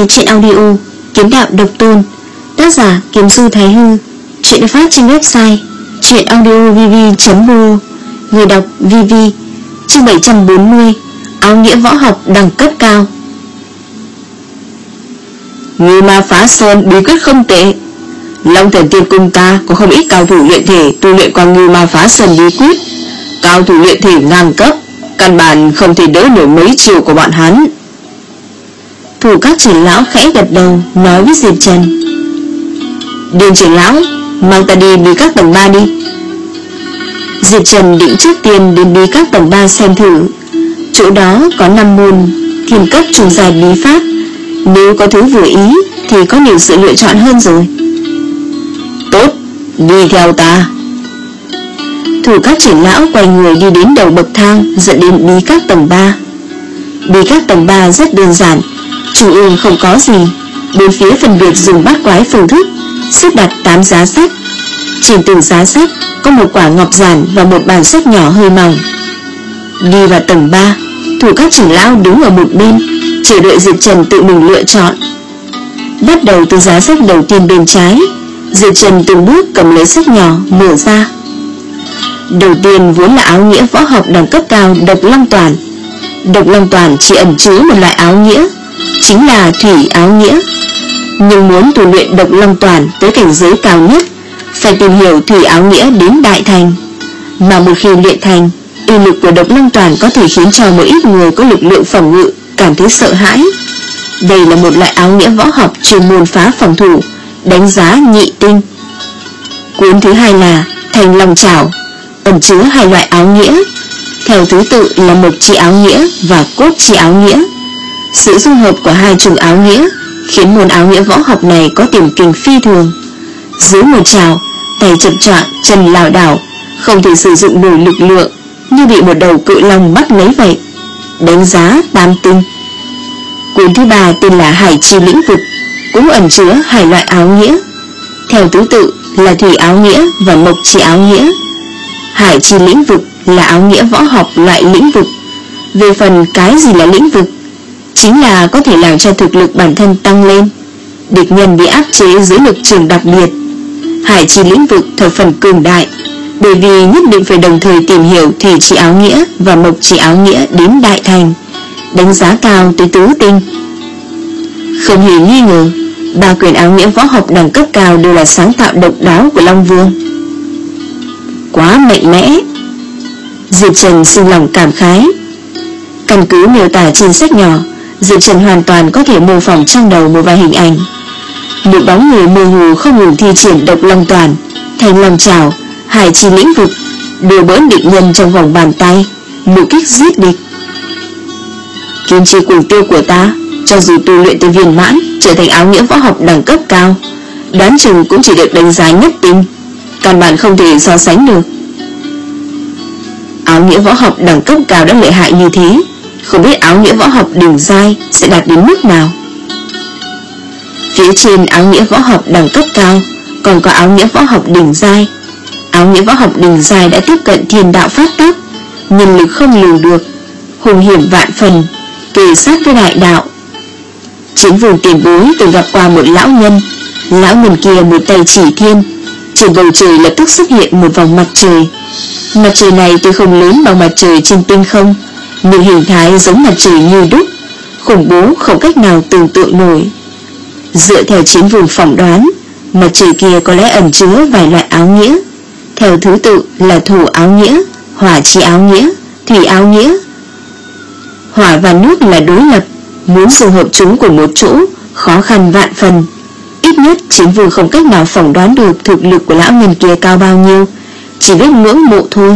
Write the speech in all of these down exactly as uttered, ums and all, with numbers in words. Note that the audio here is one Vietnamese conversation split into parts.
nghe truyện audio Kiếm Đạo Độc Tôn, tác giả Kiếm Sư Thái Hư. Truyện được phát trên website truyện audio v v chấm r o, người đọc Vivi. Chương bảy trăm bốn mươi, áo nghĩa võ học đẳng cấp cao. Ngưu Ma Phá Sơn bí quyết không tệ. Long Thần Tiên Cung ta có không ít cao thủ luyện thể tu luyện qua Ngưu Ma Phá Sơn bí quyết. Cao thủ luyện thể ngang cấp, căn bản không thể đỡ nổi mấy chiều của bọn hắn. Thủ các trưởng lão khẽ gật đầu, nói với Diệp Trần: Điền trưởng lão, mang ta đi bí các tầng ba đi. Diệp Trần định trước tiên đến bí các tầng ba xem thử. Chỗ đó có năm môn thiên cấp trùng dài bí pháp, nếu có thứ vừa ý thì có nhiều sự lựa chọn hơn rồi. Tốt, đi theo ta. Thủ các trưởng lão quay người đi đến đầu bậc thang dẫn đến bí các tầng ba. Bí các tầng ba rất đơn giản, trung ương không có gì, bốn phía phân biệt dùng bát quái phương thức xếp đặt tám giá sách. Trên từng giá sách có một quả ngọc giản và một bàn sách nhỏ hơi mỏng. Đi vào tầng ba, thủ các trưởng lão đứng ở một bên chờ đợi Diệp Trần tự mình lựa chọn. Bắt đầu từ giá sách đầu tiên bên trái, Diệp Trần từng bước cầm lấy sách nhỏ mở ra. Đầu tiên vốn là áo nghĩa võ học đẳng cấp cao Độc Long Toàn. Độc Long Toàn chỉ ẩn chứa một loại áo nghĩa, chính là thủy áo nghĩa. Nhưng muốn tu luyện Độc Long Toàn tới cảnh giới cao nhất, phải tìm hiểu thủy áo nghĩa đến đại thành. Mà một khi luyện thành, uy lực của Độc Long Toàn có thể khiến cho một ít người có lực lượng phòng ngự cảm thấy sợ hãi. Đây là một loại áo nghĩa võ học chuyên môn phá phòng thủ, đánh giá nhị tinh. Cuốn thứ hai là Thành Long Trảo, ẩn chứa hai loại áo nghĩa, theo thứ tự là mộc chi áo nghĩa và cốt chi áo nghĩa. Sự dung hợp của hai chủng áo nghĩa khiến môn áo nghĩa võ học này có tiềm kình phi thường. Dưới một trảo, tay chậm choạng, chân lảo đảo, không thể sử dụng nổi lực lượng, như bị một đầu cự long bắt lấy vậy. Đánh giá tam tinh. Cuốn thứ ba tên là Hải Chi Lĩnh Vực, cũng ẩn chứa hai loại áo nghĩa, theo thứ tự là thủy áo nghĩa và mộc chi áo nghĩa. Hải Chi Lĩnh Vực là áo nghĩa võ học loại lĩnh vực. Về phần cái gì là lĩnh vực, chính là có thể làm cho thực lực bản thân tăng lên, địch nhân bị áp chế dưới lực trường đặc biệt. Hải Chi Lĩnh Vực thập phần cường đại, bởi vì nhất định phải đồng thời tìm hiểu thủy chi áo nghĩa và mộc chi áo nghĩa đến đại thành, đánh giá cao tới tứ tinh. Không hề nghi ngờ, ba quyển áo nghĩa võ học đẳng cấp cao đều là sáng tạo độc đáo của Long Vương. Quá mạnh mẽ. Diệp Trần sinh lòng cảm khái. Căn cứ miêu tả trên sách nhỏ, Diệp Trần hoàn toàn có thể mô phỏng trong đầu một vài hình ảnh. Một bóng người mơ hồ không ngừng thi triển Độc Long Toàn, Thành Long Trảo, Hải Chi Lĩnh Vực, đùa bỡn địch nhân trong vòng bàn tay, một kích giết địch. Kim chi cuồng tiêu của ta, cho dù tu luyện tới viên mãn, trở thành áo nghĩa võ học đẳng cấp cao, đoán chừng cũng chỉ được đánh giá nhất tinh, căn bản không thể so sánh được. Áo nghĩa võ học đẳng cấp cao đã lợi hại như thế, không biết áo nghĩa võ học đỉnh giai sẽ đạt đến mức nào. Phía trên áo nghĩa võ học đẳng cấp cao còn có áo nghĩa võ học đỉnh giai. Áo nghĩa võ học đỉnh giai đã tiếp cận thiên đạo pháp tắc, nhân lực không lường được, hùng hiểm vạn phần, kề sát với đại đạo. Chiến vương tiền bối từng gặp qua một lão nhân. Lão nhân kia một tay chỉ thiên, trên bầu trời lập tức xuất hiện một vòng mặt trời. Mặt trời này tuy không lớn bằng mặt trời trên tinh không, nhưng hình thái giống mặt trời như đúc, khủng bố không cách nào tưởng tượng nổi. Dựa theo chiến vương phỏng đoán, mặt trời kia có lẽ ẩn chứa vài loại áo nghĩa, theo thứ tự là thổ áo nghĩa, hỏa chi áo nghĩa, thủy áo nghĩa. Hỏa và nước là đối lập, muốn dung hợp chúng cùng một chỗ khó khăn vạn phần. Ít nhất chiến vương không cách nào phỏng đoán được thực lực của lão nhân kia cao bao nhiêu, chỉ biết ngưỡng mộ thôi.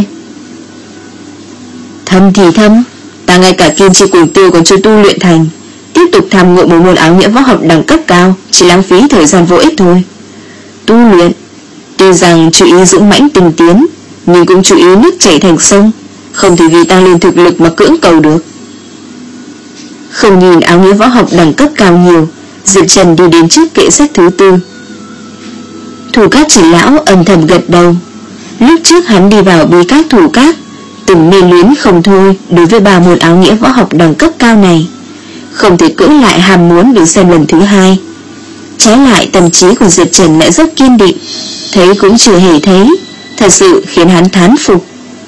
Thâm thì thâm, ta ngay cả kim chi cuồng tiêu còn chưa tu luyện thành, tiếp tục tham ngộ một môn áo nghĩa võ học đẳng cấp cao chỉ lãng phí thời gian vô ích thôi. Tu luyện, tuy rằng chú ý dũng mãnh tinh tiến, nhưng cũng chú ý nước chảy thành sông, không thể vì tăng lên thực lực mà cưỡng cầu được. Không nhìn áo nghĩa võ học đẳng cấp cao nhiều, Diệp Trần đi đến trước kệ sách thứ tư. Thủ các trưởng lão âm thầm gật đầu. Lúc trước hắn đi vào bí các thủ các, từng mê luyến không thôi đối với ba môn áo nghĩa võ học đẳng cấp cao này. không thể cưỡng lại ham muốn được xem lần thứ hai. Trái lại tâm trí của Diệp Trần lại rất kiên định, thấy cũng chưa hề thấy, thật sự khiến hắn thán phục.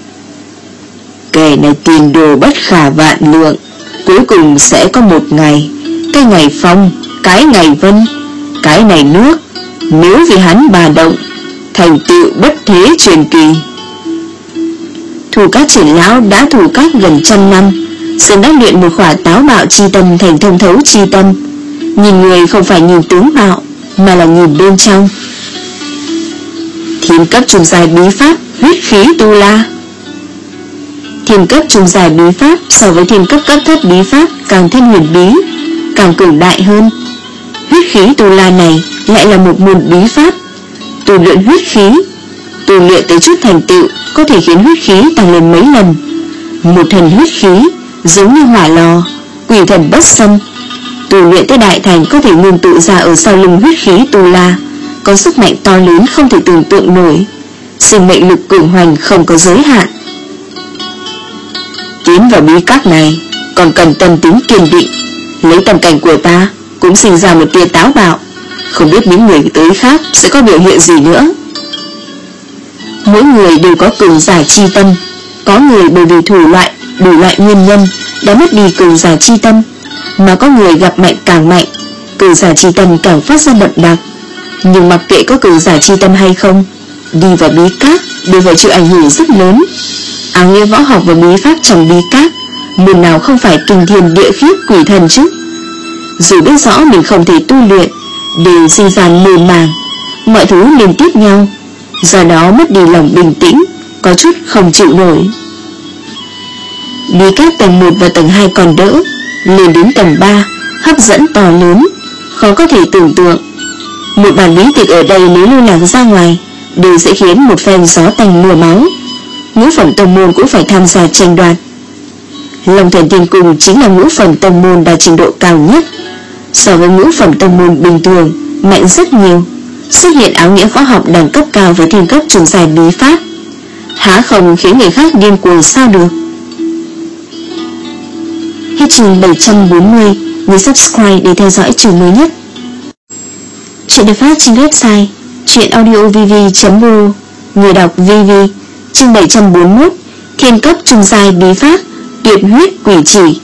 Kẻ này tiền đồ bất khả vạn lượng, cuối cùng sẽ có một ngày, cái ngày phong, cái ngày vân, cái này nước, nếu vì hắn bà động, thành tựu bất thế truyền kỳ. Thủ Các trưởng lão đã thủ các gần trăm năm, sớm đã luyện một khỏa táo bạo chi tâm thành thông thấu chi tâm. Nhìn người không phải nhìn tướng mạo, mà là nhìn bên trong. Thiên cấp trung giai bí pháp huyết khí tu la. Thiên cấp trung giai bí pháp so với thiên cấp cấp thấp bí pháp càng thêm huyền bí, càng cường đại hơn. Huyết khí tu la này lại là một môn bí pháp, tu luyện huyết khí, tu luyện tới chút thành tựu có thể khiến huyết khí tăng lên mấy lần. Một thần huyết khí giống như hỏa lò, quỷ thần bất xâm. Tu luyện tới đại thành có thể ngưng tụ ra ở sau lưng huyết khí tu la, có sức mạnh to lớn không thể tưởng tượng nổi, sinh mệnh lực cường hoành không có giới hạn. Tiến vào bí các này còn cần tâm tính kiên định, lấy tâm cảnh của ta cũng sinh ra một tia táo bạo, không biết những người tới khác sẽ có biểu hiện gì nữa. Mỗi người đều có cường giả chi tâm, có người bởi vì thủ loại đủ loại nguyên nhân đã mất đi cường giả chi tâm, mà có người gặp mạnh càng mạnh, cường giả chi tâm càng phát ra đậm đặc. Nhưng mặc kệ có cường giả chi tâm hay không, đi vào bí các đều phải chịu ảnh hưởng rất lớn. Áo nghĩa võ học và bí pháp trong bí các, môn nào không phải kinh thiên địa khiếp quỷ thần chứ? Dù biết rõ mình không thể tu luyện, đều sinh ra mơ màng, mọi thứ liên tiếp nhau, do đó mất đi lòng bình tĩnh, có chút không chịu nổi. Bí các tầng một và tầng hai còn đỡ, lên đến tầng ba, hấp dẫn to lớn, khó có thể tưởng tượng. Một bản bí tịch ở đây nếu lưu lạc ra ngoài, đều sẽ khiến một phen gió tanh mưa máu. Ngũ phẩm tông môn cũng phải tham gia tranh đoạt. Long Thần Tiên Cung chính là ngũ phẩm tông môn đạt trình độ cao nhất, so với ngũ phẩm tông môn bình thường mạnh rất nhiều. Xuất hiện áo nghĩa võ học đẳng cấp cao với thiên cấp trung giai bí pháp, há không khiến người khác điên cuồng sao được. Hết chương bảy trăm bốn mươi, nhớ subscribe để theo dõi chương mới nhất. Chuyện được phát trên website truyệnaudiovv chấm ru. Người đọc vê vê. Chương bảy trăm bốn mươi mốt, thiên cấp trung giai bí pháp tuyệt huyết quỷ chỉ.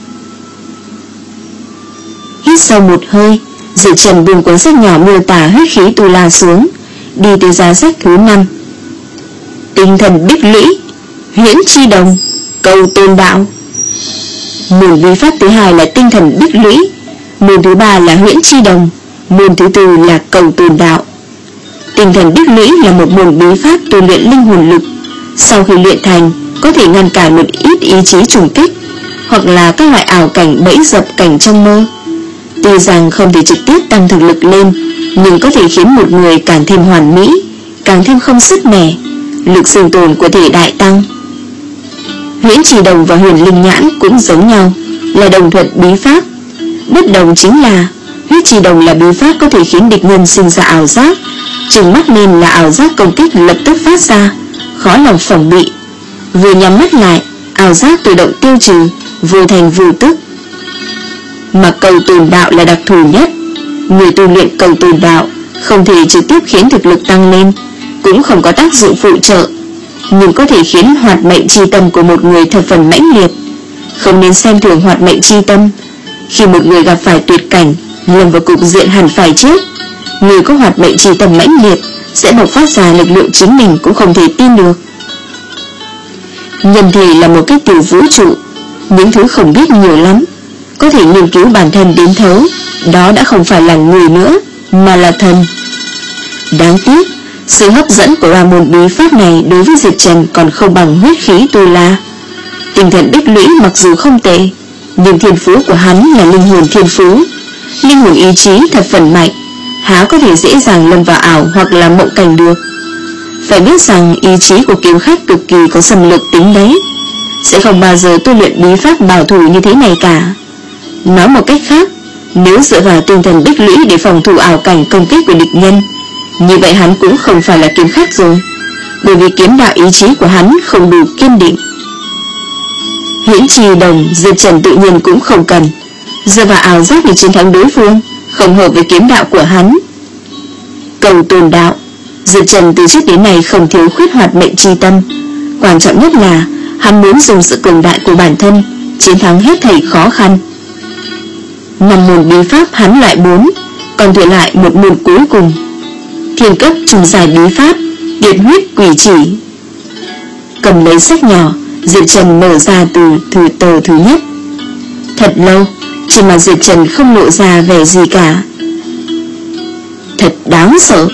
Hít sâu một hơi, Diệp Trần buông cuốn sách nhỏ miêu tả huyết khí tu la xuống, đi tới giá sách thứ năm. Tinh thần bích lũy, huyễn chi đồng, cầu tôn đạo. Môn bí pháp thứ hai là tinh thần bích lũy, môn thứ ba là huyễn chi đồng, môn thứ tư là cầu tôn đạo. Tinh thần bích lũy là một môn bí pháp tu luyện linh hồn lực, sau khi luyện thành có thể ngăn cản một ít ý chí trùng kích, hoặc là các loại ảo cảnh bẫy dập cảnh trong mơ. Tuy rằng không thể trực tiếp tăng thực lực lên, nhưng có thể khiến một người càng thêm hoàn mỹ, càng thêm không sứt mẻ, lực sinh tồn của thể đại tăng. Huyễn trì đồng và huyền linh nhãn cũng giống nhau, là đồng thuận bí pháp. Bất đồng chính là huyết trì đồng là bí pháp có thể khiến địch nhân sinh ra ảo giác, trừng mắt lên là ảo giác công kích lập tức phát ra, khó lòng phòng bị. Vừa nhắm mắt lại, ảo giác tự động tiêu trừ, vô thành vô tức. Mà cầu tồn đạo là đặc thù nhất. Người tu luyện cầu tồn đạo không thể trực tiếp khiến thực lực tăng lên, cũng không có tác dụng phụ trợ, nhưng có thể khiến hoạt mệnh chi tâm của một người thập phần mãnh liệt. Không nên xem thường hoạt mệnh chi tâm. Khi một người gặp phải tuyệt cảnh, lâm vào cục diện hẳn phải chết, người có hoạt mệnh chi tâm mãnh liệt sẽ bộc phát ra lực lượng chính mình cũng không thể tin được. Nhân thể là một cái tiểu vũ trụ, những thứ không biết nhiều lắm, có thể nghiên cứu bản thân đến thấu, đó đã không phải là người nữa, mà là thần. Đáng tiếc, sự hấp dẫn của ra môn bí pháp này đối với Diệp Trần còn không bằng huyết khí tu la. Tinh thần bích lũy mặc dù không tệ, nhưng thiên phú của hắn là linh hồn thiên phú, linh hồn ý chí thật phần mạnh, há có thể dễ dàng lâm vào ảo hoặc là mộng cảnh được. Phải biết rằng ý chí của kiếm khách cực kỳ có xâm lược tính đấy, sẽ không bao giờ tu luyện bí pháp bảo thủ như thế này cả. Nói một cách khác, nếu dựa vào tinh thần bích lũy để phòng thủ ảo cảnh công kích của địch nhân, như vậy hắn cũng không phải là kiếm khách rồi, bởi vì kiếm đạo ý chí của hắn không đủ kiên định. Huyễn trì đồng Diệp Trần tự nhiên cũng không cần, dựa vào ảo giác để chiến thắng đối phương, không hợp với kiếm đạo của hắn. Cầu tồn đạo, Diệp Trần từ trước đến nay không thiếu khuyết hoạt mệnh chi tâm. Quan trọng nhất là hắn muốn dùng sự cường đại của bản thân chiến thắng hết thảy khó khăn. Năm môn bí pháp hắn loại bốn, còn thừa lại một môn cuối cùng, thiên cấp trùng dài bí pháp Tiệt huyết quỷ chỉ. Cầm lấy sách nhỏ, Diệp Trần mở ra từ từ tờ thứ nhất. Thật lâu, trên mặt Diệp Trần không lộ ra vẻ gì cả. Thật đáng sợ.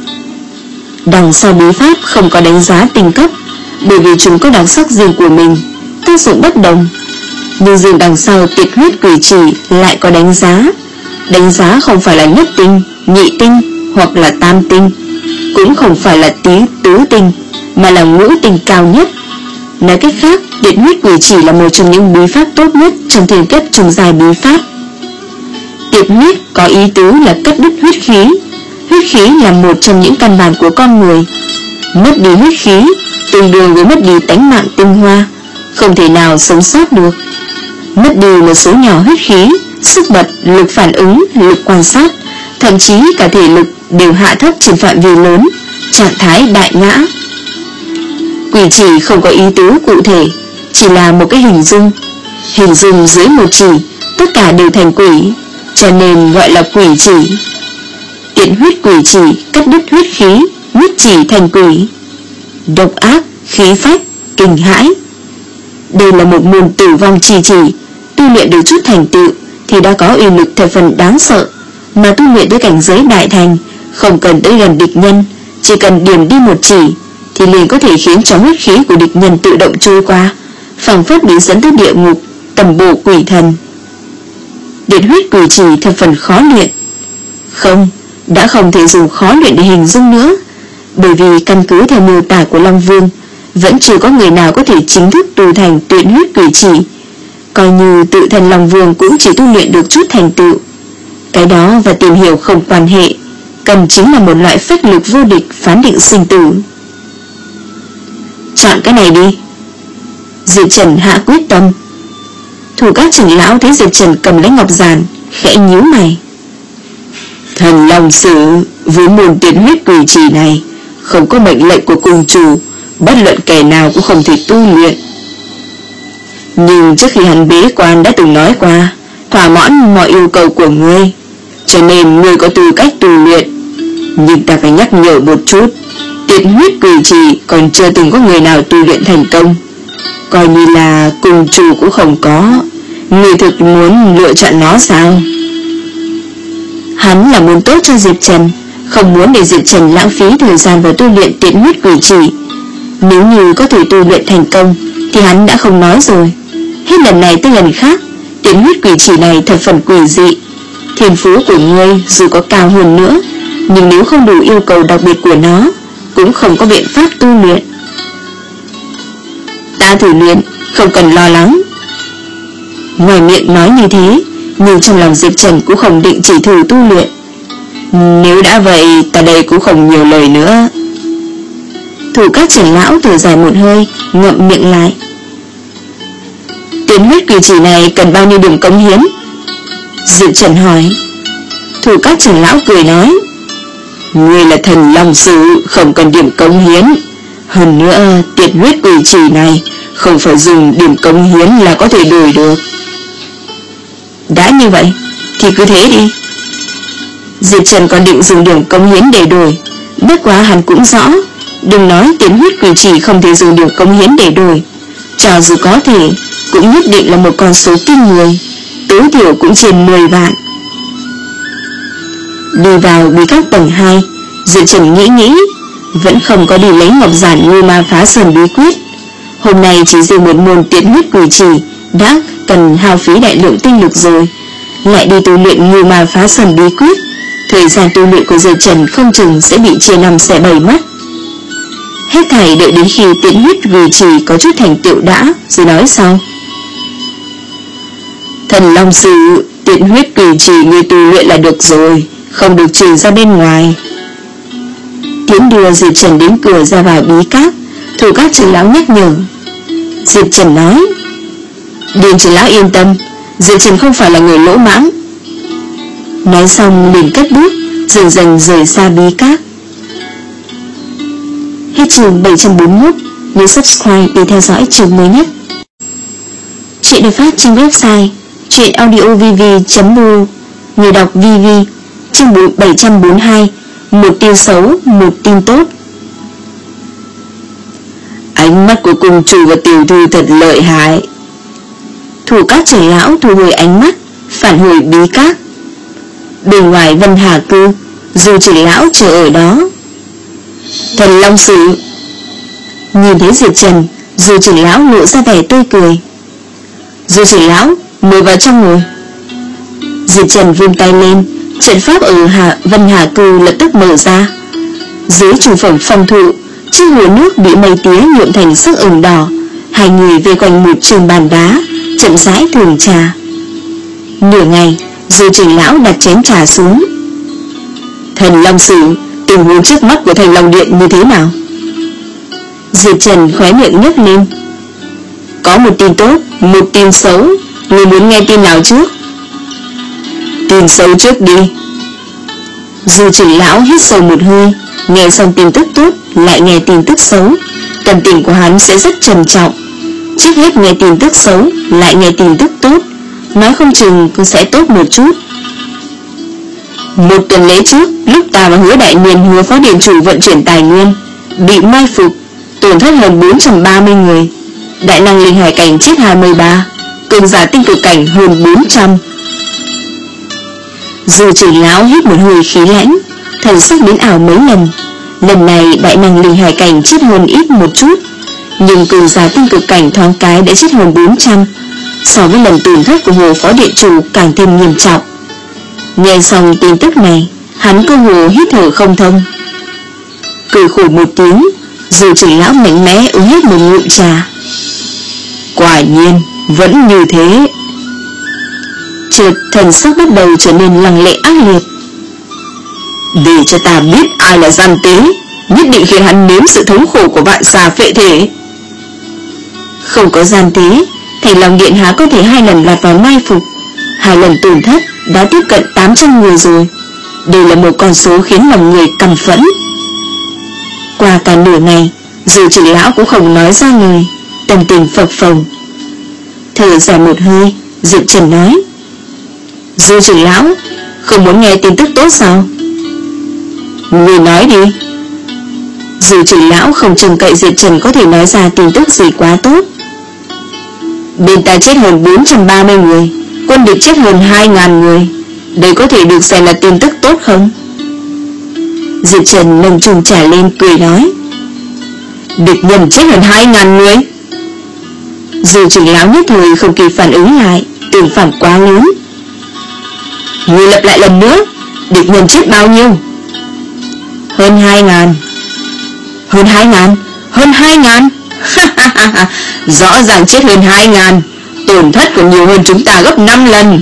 Đằng sau bí pháp không có đánh giá tinh cấp, bởi vì chúng có đặc sắc riêng của mình, tác dụng bất đồng. Nhưng riêng đằng sau Tiệt huyết quỷ chỉ lại có đánh giá. Đánh giá không phải là nhất tinh, nhị tinh hoặc là tam tinh, cũng không phải là tí tứ tinh, mà là ngũ tinh cao nhất. Nói cách khác, Tiệt huyết quỷ chỉ là một trong những bí pháp tốt nhất trong thiên cấp trùng dài bí pháp. Tiệt huyết có ý tứ là cắt đứt huyết khí. Huyết khí là một trong những căn bản của con người. Mất đi huyết khí tương đương với mất đi tánh mạng tinh hoa, không thể nào sống sót được. Mất đi một số nhỏ huyết khí, sức bật, lực phản ứng, lực quan sát, thậm chí cả thể lực đều hạ thấp trên phạm vi lớn, trạng thái đại ngã. Quỷ chỉ không có ý tứ cụ thể, chỉ là một cái hình dung. Hình dung dưới một chỉ, tất cả đều thành quỷ, cho nên gọi là quỷ chỉ. Tiệt huyết quỷ chỉ cắt đứt huyết khí, huyết chỉ thành quỷ. Độc ác, khí phách, kinh hãi. Đây là một môn tử vong chỉ chỉ, tu luyện được chút thành tựu thì đã có uy lực thập phần đáng sợ, mà tu luyện tới cảnh giới đại thành, không cần tới gần địch nhân, chỉ cần điểm đi một chỉ thì liền có thể khiến cho huyết khí của địch nhân tự động trôi qua, phảng phất bị dẫn tới địa ngục, tầm bộ quỷ thần. Tiệt huyết quỷ chỉ thập phần khó luyện. Không, đã không thể dùng khó luyện để hình dung nữa, bởi vì căn cứ theo miêu tả của Long Vương, vẫn chưa có người nào có thể chính thức tu thành Tiệt huyết quỷ chỉ. Coi như tự thân Long Vương cũng chỉ tu luyện được chút thành tựu. Cái đó và tìm hiểu không quan hệ, cần chính là một loại phách lực vô địch phán định sinh tử. Chọn cái này đi. Diệp Trần hạ quyết tâm. Thủ các trưởng lão thấy Diệp Trần cầm lấy ngọc giản, khẽ nhíu mày. Thần Long Sử với môn Tiệt huyết quỷ chỉ này không có mệnh lệnh của cung chủ, bất luận kẻ nào cũng không thể tu luyện. Nhưng trước khi hắn bế quan đã từng nói qua, thỏa mãn mọi yêu cầu của ngươi, cho nên ngươi có tư cách tu luyện. Nhưng ta phải nhắc nhở một chút, Tiệt huyết quỷ chỉ còn chưa từng có người nào tu luyện thành công, coi như là cung chủ cũng không có. Ngươi thực muốn lựa chọn nó sao? Hắn là muốn tốt cho Diệp Trần, không muốn để Diệp Trần lãng phí thời gian vào tu luyện Tiệt huyết quỷ chỉ. Nếu như có thể tu luyện thành công thì hắn đã không nói rồi. Hết lần này tới lần khác, Tiệt huyết quỷ chỉ này thật phần quỷ dị. Thiên phú của ngươi dù có cao hơn nữa, nhưng nếu không đủ yêu cầu đặc biệt của nó, cũng không có biện pháp tu luyện. Ta thử luyện, không cần lo lắng. Ngoài miệng nói như thế, nhưng trong lòng Diệp Trần cũng không định chỉ thử tu luyện. Nếu đã vậy, ta đây cũng không nhiều lời nữa. Thủ các trưởng lão thở dài một hơi, ngậm miệng lại. Tiệt huyết quỷ chỉ này cần bao nhiêu điểm cống hiến? Diệp Trần hỏi. Thủ các trưởng lão cười nói, ngươi là thần Long Sử, không cần điểm cống hiến. Hơn nữa, Tiệt huyết quỷ chỉ này không phải dùng điểm cống hiến là có thể đổi được. Đã như vậy thì cứ thế đi. Diệp Trần còn định dùng điểm cống hiến để đổi, bất quá hắn cũng rõ, đừng nói Tiệt huyết quỷ chỉ không thể dùng điểm cống hiến để đổi, cho dù có thể cũng nhất định là một con số kinh người, tối thiểu cũng trên mười vạn. Đi vào bí các tầng hai, Diệp Trần nghĩ nghĩ, vẫn không có đi lấy ngọc giản Ngưu Ma Phá Sơn bí quyết. Hôm nay chỉ riêng một môn Tiệt huyết quỷ chỉ đã cần hao phí đại lượng tinh lực rồi, lại đi tu luyện Ngưu Ma Phá Sơn bí quyết, thời gian tu luyện của Diệp Trần không chừng sẽ bị chia năm xẻ bảy mất. Hết thảy đợi đến khi Tiệt huyết quỷ chỉ có chút thành tựu đã rồi nói sau. Thần Long Sử, Tiệt huyết quỷ chỉ người tu luyện là được rồi, không được truyền ra bên ngoài. Tiễn đưa Diệp Trần đến cửa ra vào bí các, thủ các trưởng lão nhắc nhở. Diệp Trần nói, Điền trưởng lão yên tâm, Diệp Trần không phải là người lỗ mãng. Nói xong liền cất bước, dần dần rời xa bí các. Hết chương bảy trăm bốn mươi mốt. Nhớ subscribe để theo dõi chương mới nhất. Chuyện được phát trên website truyện audio v v chấm r o. Người đọc vê vê. Chương bảy trăm bốn mươi hai. Một tin xấu, một tin tốt. Ánh mắt của cung chủ và tiểu thư thật lợi hại. Thủ các trưởng lão thu hồi ánh mắt, phản hồi bí các. Bên ngoài Vân Hà Cư, dù trưởng lão chờ ở đó. Thần Long Sử. Nhìn thấy Diệp Trần, dù trưởng lão lộ ra vẻ tươi cười. Dù trưởng lão, mời vào trong ngồi. Diệp Trần vươn tay lên, trận pháp ở Hà, Vân Hà Cư lập tức mở ra. Dưới trùng phẩm phòng thụ, chiếc hồ nước bị mây tía nhuộm thành sắc ửng đỏ. Hai người về quanh một trường bàn đá, chậm rãi thưởng trà. Nửa ngày, dù trưởng lão đặt chén trà xuống. Thần Long Sử, tình huống trước mắt của Thành Long Điện như thế nào? Diệp Trần khóe miệng nhếch lên. Có một tin tốt, một tin xấu. Ngươi muốn nghe tin nào trước? Tin xấu trước đi. Dù trưởng lão hít sâu một hơi, nghe xong tin tức tốt lại nghe tin tức xấu, tâm tình của hắn sẽ rất trầm trọng. Trước hết nghe tin tức xấu, lại nghe tin tức tốt, nói không chừng cũng sẽ tốt một chút. Một tuần lễ trước, lúc ta và Hứa Đại Niên hứa phó điện chủ vận chuyển tài nguyên, bị mai phục, tổn thất hơn bốn trăm ba mươi người. Đại năng linh hải cảnh chết hai mươi ba, cường giả tinh cực cảnh hơn bốn trăm. Dù trưởng lão hít một hơi khí lãnh, thần sắc biến ảo mấy lần. Lần này đại năng linh hải cảnh chết hơn ít một chút, nhưng cường giả tinh cực cảnh thoáng cái đã chết hơn bốn trăm. So với lần tổn thất của Hồ phó điện chủ càng thêm nghiêm trọng. Nghe xong tin tức này, hắn cơ hồ hít thở không thông. Cười khổ một tiếng, dù trưởng lão mạnh mẽ uống hết một ngụm trà. Quả nhiên, vẫn như thế. Chợt thần sắc bắt đầu trở nên lăng lệ ác liệt. Để cho ta biết ai là gian tế, nhất định khiến hắn nếm sự thống khổ của vạn xà phệ thể. Không có gian tế, Thành Long Điện há có thể hai lần lọt vào mai phục. Hai lần tổn thất đã tiếp cận tám trăm người rồi. Đây là một con số khiến lòng người căm phẫn. Qua cả nửa ngày, dù trưởng lão cũng không nói ra lời, tâm tình phập phồng. Thở dài một hơi, Diệp Trần nói: Dù trưởng lão, không muốn nghe tin tức tốt sao? Người nói đi. Dù trưởng lão không trông cậy Diệp Trần có thể nói ra tin tức gì quá tốt. Bên ta chết hơn bốn trăm ba mươi người, quân địch chết hơn hai nghìn người. Đây có thể được xem là tin tức tốt không? Diệp Trần nâng chung trà lên cười nói: Địch nhân chết hơn hai nghìn người. Dù trưởng lão nhất thời không kịp phản ứng lại, tương phản quá lớn. Người lặp lại lần nữa, địch nhân chết bao nhiêu? Hơn hai ngàn. Hơn hai ngàn? Hơn hai ngàn? Rõ ràng chết hơn hai ngàn, tổn thất còn nhiều hơn chúng ta gấp năm lần.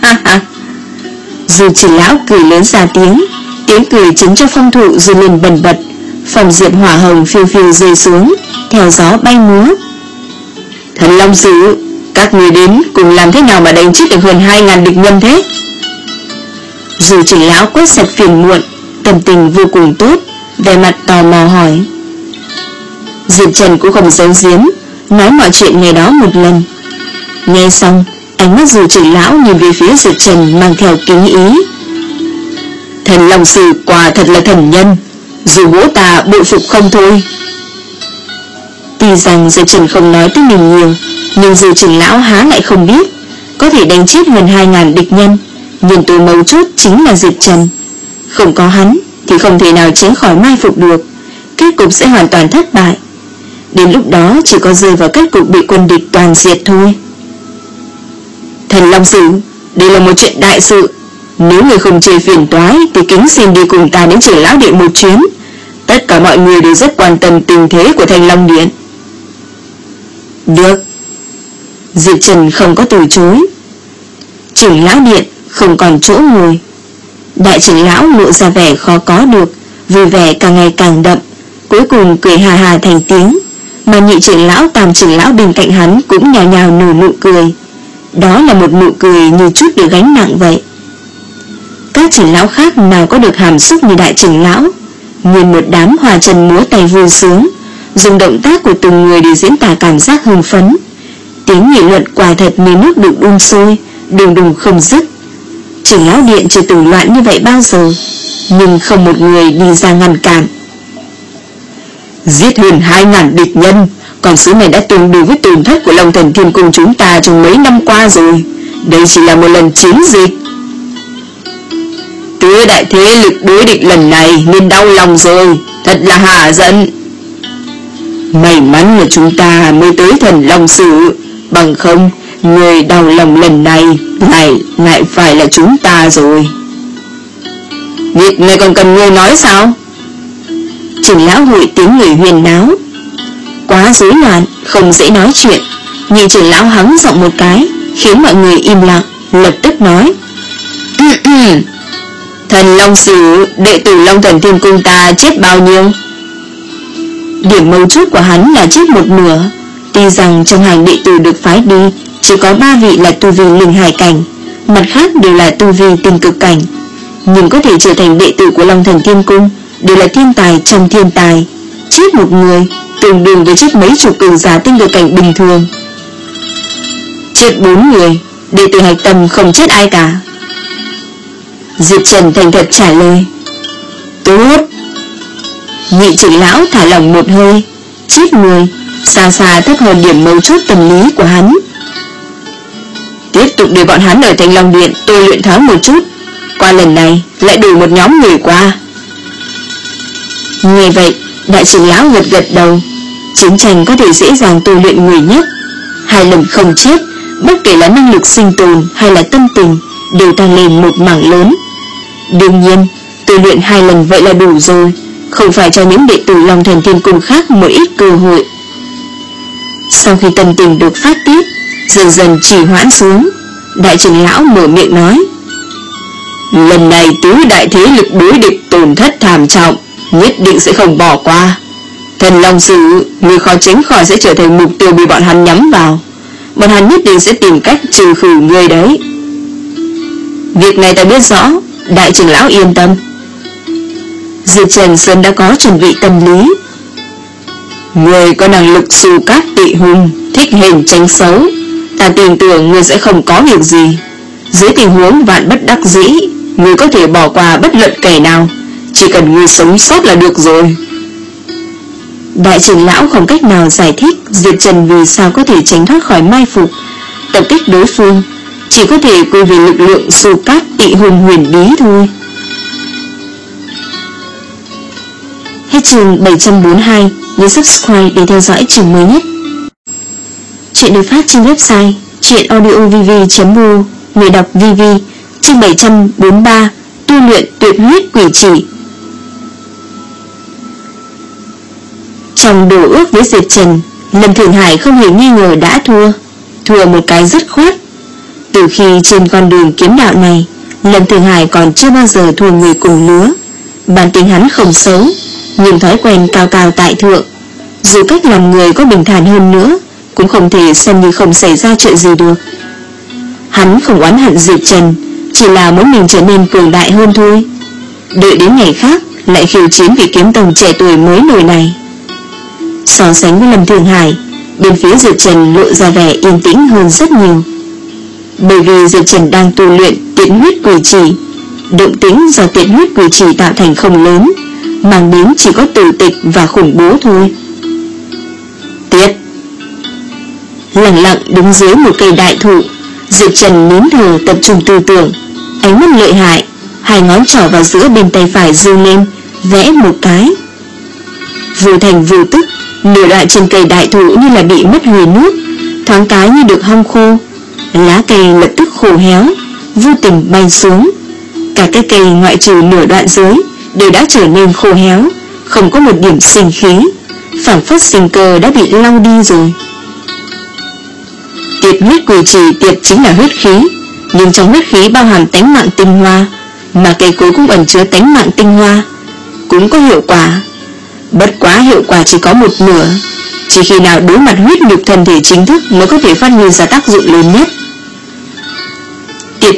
Dù trưởng lão cười lớn ra tiếng, tiếng cười chứng cho phong thụ run lên bần bật. Phòng diệp hỏa hồng phiêu phiêu rơi xuống, theo gió bay múa. Thần Long Sử, các người đến cùng làm thế nào mà đánh chết được hơn hai ngàn địch nhân thế? Dù trưởng lão quét sạch phiền muộn, tâm tình vô cùng tốt, vẻ mặt tò mò hỏi. Diệp Trần cũng không giấu giếm, nói mọi chuyện ngày đó một lần. Nghe xong, ánh mắt dù trưởng lão nhìn về phía Diệp Trần mang theo kính ý. Thần Long Sử quả thật là thần nhân, dù bố ta bội phục không thôi. Tuy rằng Diệp Trần không nói tới mình nhiều, nhưng dù trưởng lão há lại không biết, có thể đánh chết gần hai ngàn địch nhân, nhưng tôi mấu chốt chính là Diệp Trần. Không có hắn thì không thể nào tránh khỏi mai phục được, kết cục sẽ hoàn toàn thất bại. Đến lúc đó chỉ có rơi vào kết cục bị quân địch toàn diệt thôi. Thần Long Sử, đây là một chuyện đại sự. Nếu người không chê phiền toái thì kính xin đi cùng ta đến trưởng lão điện một chuyến. Tất cả mọi người đều rất quan tâm tình thế của Thanh Long Điện. Được. Diệp Trần không có từ chối. Trưởng lão điện không còn chỗ ngồi. Đại trưởng lão lộ ra vẻ khó có được, vui vẻ càng ngày càng đậm, cuối cùng cười hà hà thành tiếng. Mà nhị trưởng lão tam trưởng lão bên cạnh hắn cũng nhào nhào nở nụ cười. Đó là một nụ cười như chút được gánh nặng vậy. Các trưởng lão khác nào có được hàm xúc như đại trưởng lão. Nguyên một đám hòa chân múa tay vui sướng, dùng động tác của từng người để diễn tả cảm giác hưng phấn. Tiếng nghị luận quả thật như nước được đun sôi, đùng đùng không dứt. Trưởng lão điện chưa từng loạn như vậy bao giờ, nhưng không một người đi ra ngăn cản. Giết hơn hai ngàn địch nhân, con số này đã tương đương với tổn thất của Long Thần Thiên Cung chúng ta trong mấy năm qua rồi. Đây chỉ là một lần chiến dịch. Tứ đại thế lực đối địch lần này nên đau lòng rồi, thật là hả giận. May mắn là chúng ta mới tới Thần Long Sử, bằng không người đau lòng lần này lại lại phải là chúng ta rồi. Việc này còn cần ngươi nói sao? Trưởng lão hội tiếng người huyền náo. Quá rối loạn, không dễ nói chuyện. Nhị trưởng lão hắng giọng một cái, khiến mọi người im lặng, lập tức nói: Thần Long Sử, đệ tử Long Thần Thiên Cung ta chết bao nhiêu? Điểm mấu chốt của hắn là chết một nửa. Tuy rằng trong hàng đệ tử được phái đi chỉ có ba vị là tu vi linh hải cảnh, mặt khác đều là tu vi tinh cực cảnh, nhưng có thể trở thành đệ tử của Long Thần Thiên Cung đều là thiên tài trong thiên tài. Chết một người tương đương với chết mấy chục cường giả tinh cực cảnh bình thường. Chết bốn người, đệ tử hạch tâm không chết ai cả. Diệp Trần thành thật trả lời. Tốt. Nhị trưởng lão thả lỏng một hơi. Chết người xa xa thấp hơn điểm mấu chốt tâm lý của hắn. Tiếp tục để bọn hắn ở Thanh Long Điện tôi luyện thoáng một chút. Qua lần này lại đủ một nhóm người qua. Nghe vậy, đại trưởng lão gật gật đầu. Chiến tranh có thể dễ dàng tu luyện người nhất. Hai lần không chết, bất kể là năng lực sinh tồn hay là tâm tình, đều tăng lên một mảng lớn. Đương nhiên, tu luyện hai lần vậy là đủ rồi, không phải cho những đệ tử Long Thần Thiên Cung khác một ít cơ hội. Sau khi tâm tình được phát tiết, dần dần trì hoãn xuống, đại trưởng lão mở miệng nói: Lần này tứ đại thế lực đối địch tổn thất thảm trọng, nhất định sẽ không bỏ qua. Thần Long Sử, người khó tránh khỏi sẽ trở thành mục tiêu bị bọn hắn nhắm vào. Bọn hắn nhất định sẽ tìm cách trừ khử người đấy. Việc này ta biết rõ, đại trưởng lão yên tâm. Diệp Trần sớm đã có chuẩn bị tâm lý. Người có năng lực xù cát tị hung, thích hình tránh xấu, ta tin tưởng người sẽ không có việc gì. Dưới tình huống vạn bất đắc dĩ, người có thể bỏ qua bất luận kẻ nào, chỉ cần người sống sót là được rồi. Đại trưởng lão không cách nào giải thích Diệp Trần vì sao có thể tránh thoát khỏi mai phục, tập kích đối phương, chỉ có thể quy về lực lượng xù cát tị hung huyền bí thôi. Hết chương bảy trăm bốn mươi hai, nhớ subscribe để theo dõi chương mới nhất. Chuyện được phát trên website truyện audio v v chấm r o, người đọc vê vê. Chương bảy trăm bốn mươi ba, tu luyện tuyệt huyết quỷ chỉ. Trong đổ ước với Diệp Trần, Lâm Thường Hải không hề nghi ngờ đã thua, thua một cái dứt khoát. Từ khi trên con đường kiếm đạo này, Lâm Thường Hải còn chưa bao giờ thua người cùng lứa. Bản tính hắn không xấu, nhưng thói quen cao cao tại thượng. Dù cách làm người có bình thản hơn nữa, cũng không thể xem như không xảy ra chuyện gì được. Hắn không oán hận Diệp Trần, chỉ là muốn mình trở nên cường đại hơn thôi. Đợi đến ngày khác lại khiêu chiến vị kiếm tông trẻ tuổi mới nổi này. So sánh với Lâm Thường Hải, bên phía Diệp Trần lộ ra vẻ yên tĩnh hơn rất nhiều. Bởi vì Diệp Trần đang tu luyện tiễn huyết quỷ chỉ, động tĩnh do tiễn huyết quỷ chỉ tạo thành không lớn, mang đến chỉ có tử tịch và khủng bố thôi. Tiết lặng lặng đứng dưới một cây đại thụ, Diệp Trần nín thở tập trung tư tưởng, ánh mắt lợi hại, hai ngón trỏ vào giữa bên tay phải giơ lên, vẽ một cái. Vô thành vô tức, nửa đoạn trên cây đại thụ như là bị mất hơi nước, thoáng cái như được hong khô, lá cây lập tức khô héo, vô tình bay xuống. Cả cái cây ngoại trừ nửa đoạn dưới đều đã trở nên khô héo, không có một điểm sinh khí, phảng phất sinh cơ đã bị lau đi rồi. Tiệt huyết quỷ chỉ tiệt chính là huyết khí, nhưng trong huyết khí bao hàm tánh mạng tinh hoa, mà cây cối cũng ẩn chứa tánh mạng tinh hoa, cũng có hiệu quả. Bất quá hiệu quả chỉ có một nửa, chỉ khi nào đối mặt huyết nhục thân thể chính thức mới có thể phát huy ra tác dụng lớn nhất.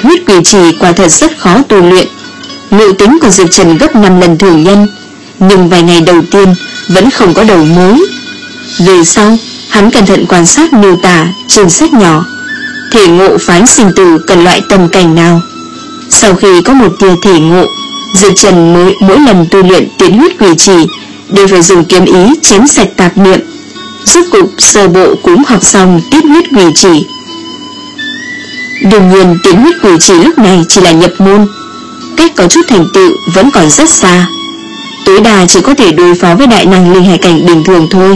Tiệt huyết quỷ trì quả thật rất khó tu luyện. Ngộ tính của Diệp Trần gấp năm lần thường nhân, nhưng vài ngày đầu tiên vẫn không có đầu mối. Về sau, hắn cẩn thận quan sát miêu tả trên sách nhỏ, thể ngộ phái sinh tử cần loại tâm cảnh nào. Sau khi có một tia thể ngộ, Diệp Trần mới mỗi lần tu luyện Tiệt huyết quỷ trì đều phải dùng kiếm ý chém sạch tạp niệm. Rốt cục sơ bộ cũng học xong Tiệt huyết quỷ trì. Đương nhiên Tiệt huyết quỷ trì lúc này chỉ là nhập môn, cách có chút thành tựu vẫn còn rất xa, tối đa chỉ có thể đối phó với đại năng linh hải cảnh bình thường thôi.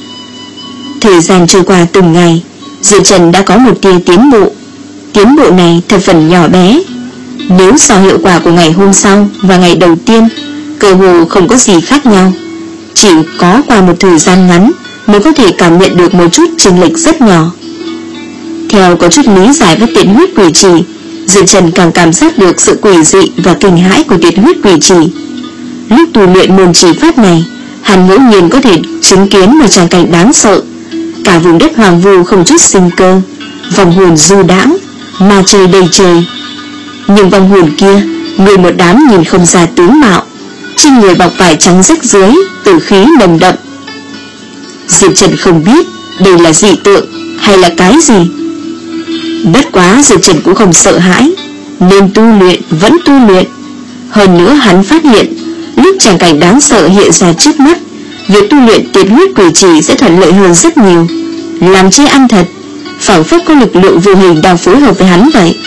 Thời gian trôi qua từng ngày, Diệp Trần đã có một tia tiến bộ. Tiến bộ này thật phần nhỏ bé. Nếu so hiệu quả của ngày hôm sau và ngày đầu tiên, cơ hồ không có gì khác nhau. Chỉ có qua một thời gian ngắn mới có thể cảm nhận được một chút chênh lệch rất nhỏ. Theo có chút lý giải với Tiệt huyết quỷ trì, Diệp Trần càng cảm giác được sự quỷ dị và kinh hãi của Tiệt huyết quỷ trì. Lúc tu luyện môn chỉ pháp này, hắn ngẫu nhiên có thể chứng kiến một tràng cảnh đáng sợ. Cả vùng đất hoàng vu không chút sinh cơ, vòng hồn du đãng, ma chơi đầy trời. Nhưng vòng hồn kia, người một đám nhìn không ra tướng mạo, trên người bọc vải trắng rách dưới, tử khí nồng đậm. Diệp Trần không biết đây là dị tượng hay là cái gì. Bất quá Diệp Trần cũng không sợ hãi, nên tu luyện vẫn tu luyện. Hơn nữa hắn phát hiện, lúc tràng cảnh đáng sợ hiện ra trước mắt, việc tu luyện Tiệt huyết quỷ trì sẽ thuận lợi hơn rất nhiều. Làm chi ăn thật, phảng phất có lực lượng vô hình đang phối hợp với hắn vậy.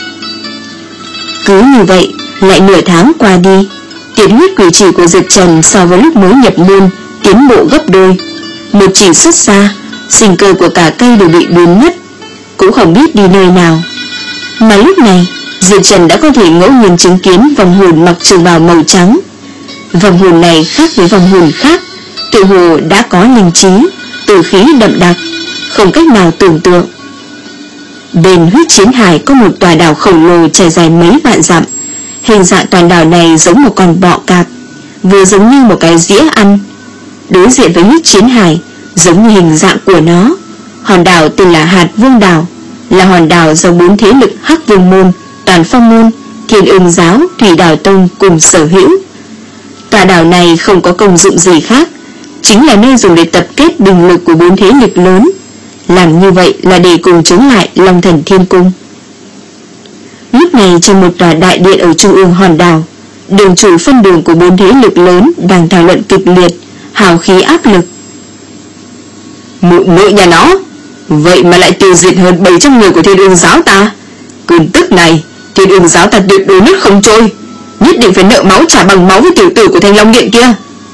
Cứ như vậy, lại nửa tháng qua đi, Tiệt huyết quỷ trì của Diệp Trần so với lúc mới nhập môn tiến bộ gấp đôi. Một chỉ xuất ra, sinh cơ của cả cây đều bị biến mất, cũng không biết đi nơi nào. Mà lúc này, Diệp Trần đã có thể ngẫu nhiên chứng kiến vòng hồn mặc trường bào màu trắng. Vòng hồn này khác với vòng hồn khác, tự hồ đã có linh trí, tử khí đậm đặc, không cách nào tưởng tượng. Bên huyết chiến hải có một tòa đảo khổng lồ trải dài mấy vạn dặm. Hình dạng toàn đảo này giống một con bọ cạp, vừa giống như một cái dĩa ăn. Đối diện với huyết chiến hải, giống như hình dạng của nó, hòn đảo tên là Hạt Vương Đảo, là hòn đảo do bốn thế lực Hắc Vương Môn, Toàn Phong Môn, Thiên Ưng Giáo, Thủy Đảo Tông cùng sở hữu. Tòa đảo này không có công dụng gì khác, chính là nơi dùng để tập kết binh lực của bốn thế lực lớn. Làm như vậy là để cùng chống lại Long Thần Thiên Cung. Lúc này trên một tòa đại điện ở trung ương hòn đảo, đường chủ phân đường của bốn thế lực lớn đang thảo luận kịch liệt, hào khí áp lực. Mụ nội nhà nó, vậy mà lại tiêu diệt hơn bảy trăm người của Thiên Ưng Giáo ta. Cơn tức này, Thiên Ưng Giáo ta tuyệt đối nước không trôi, nhất định phải nợ máu trả bằng máu với tiểu tử của Thanh Long Điện kia.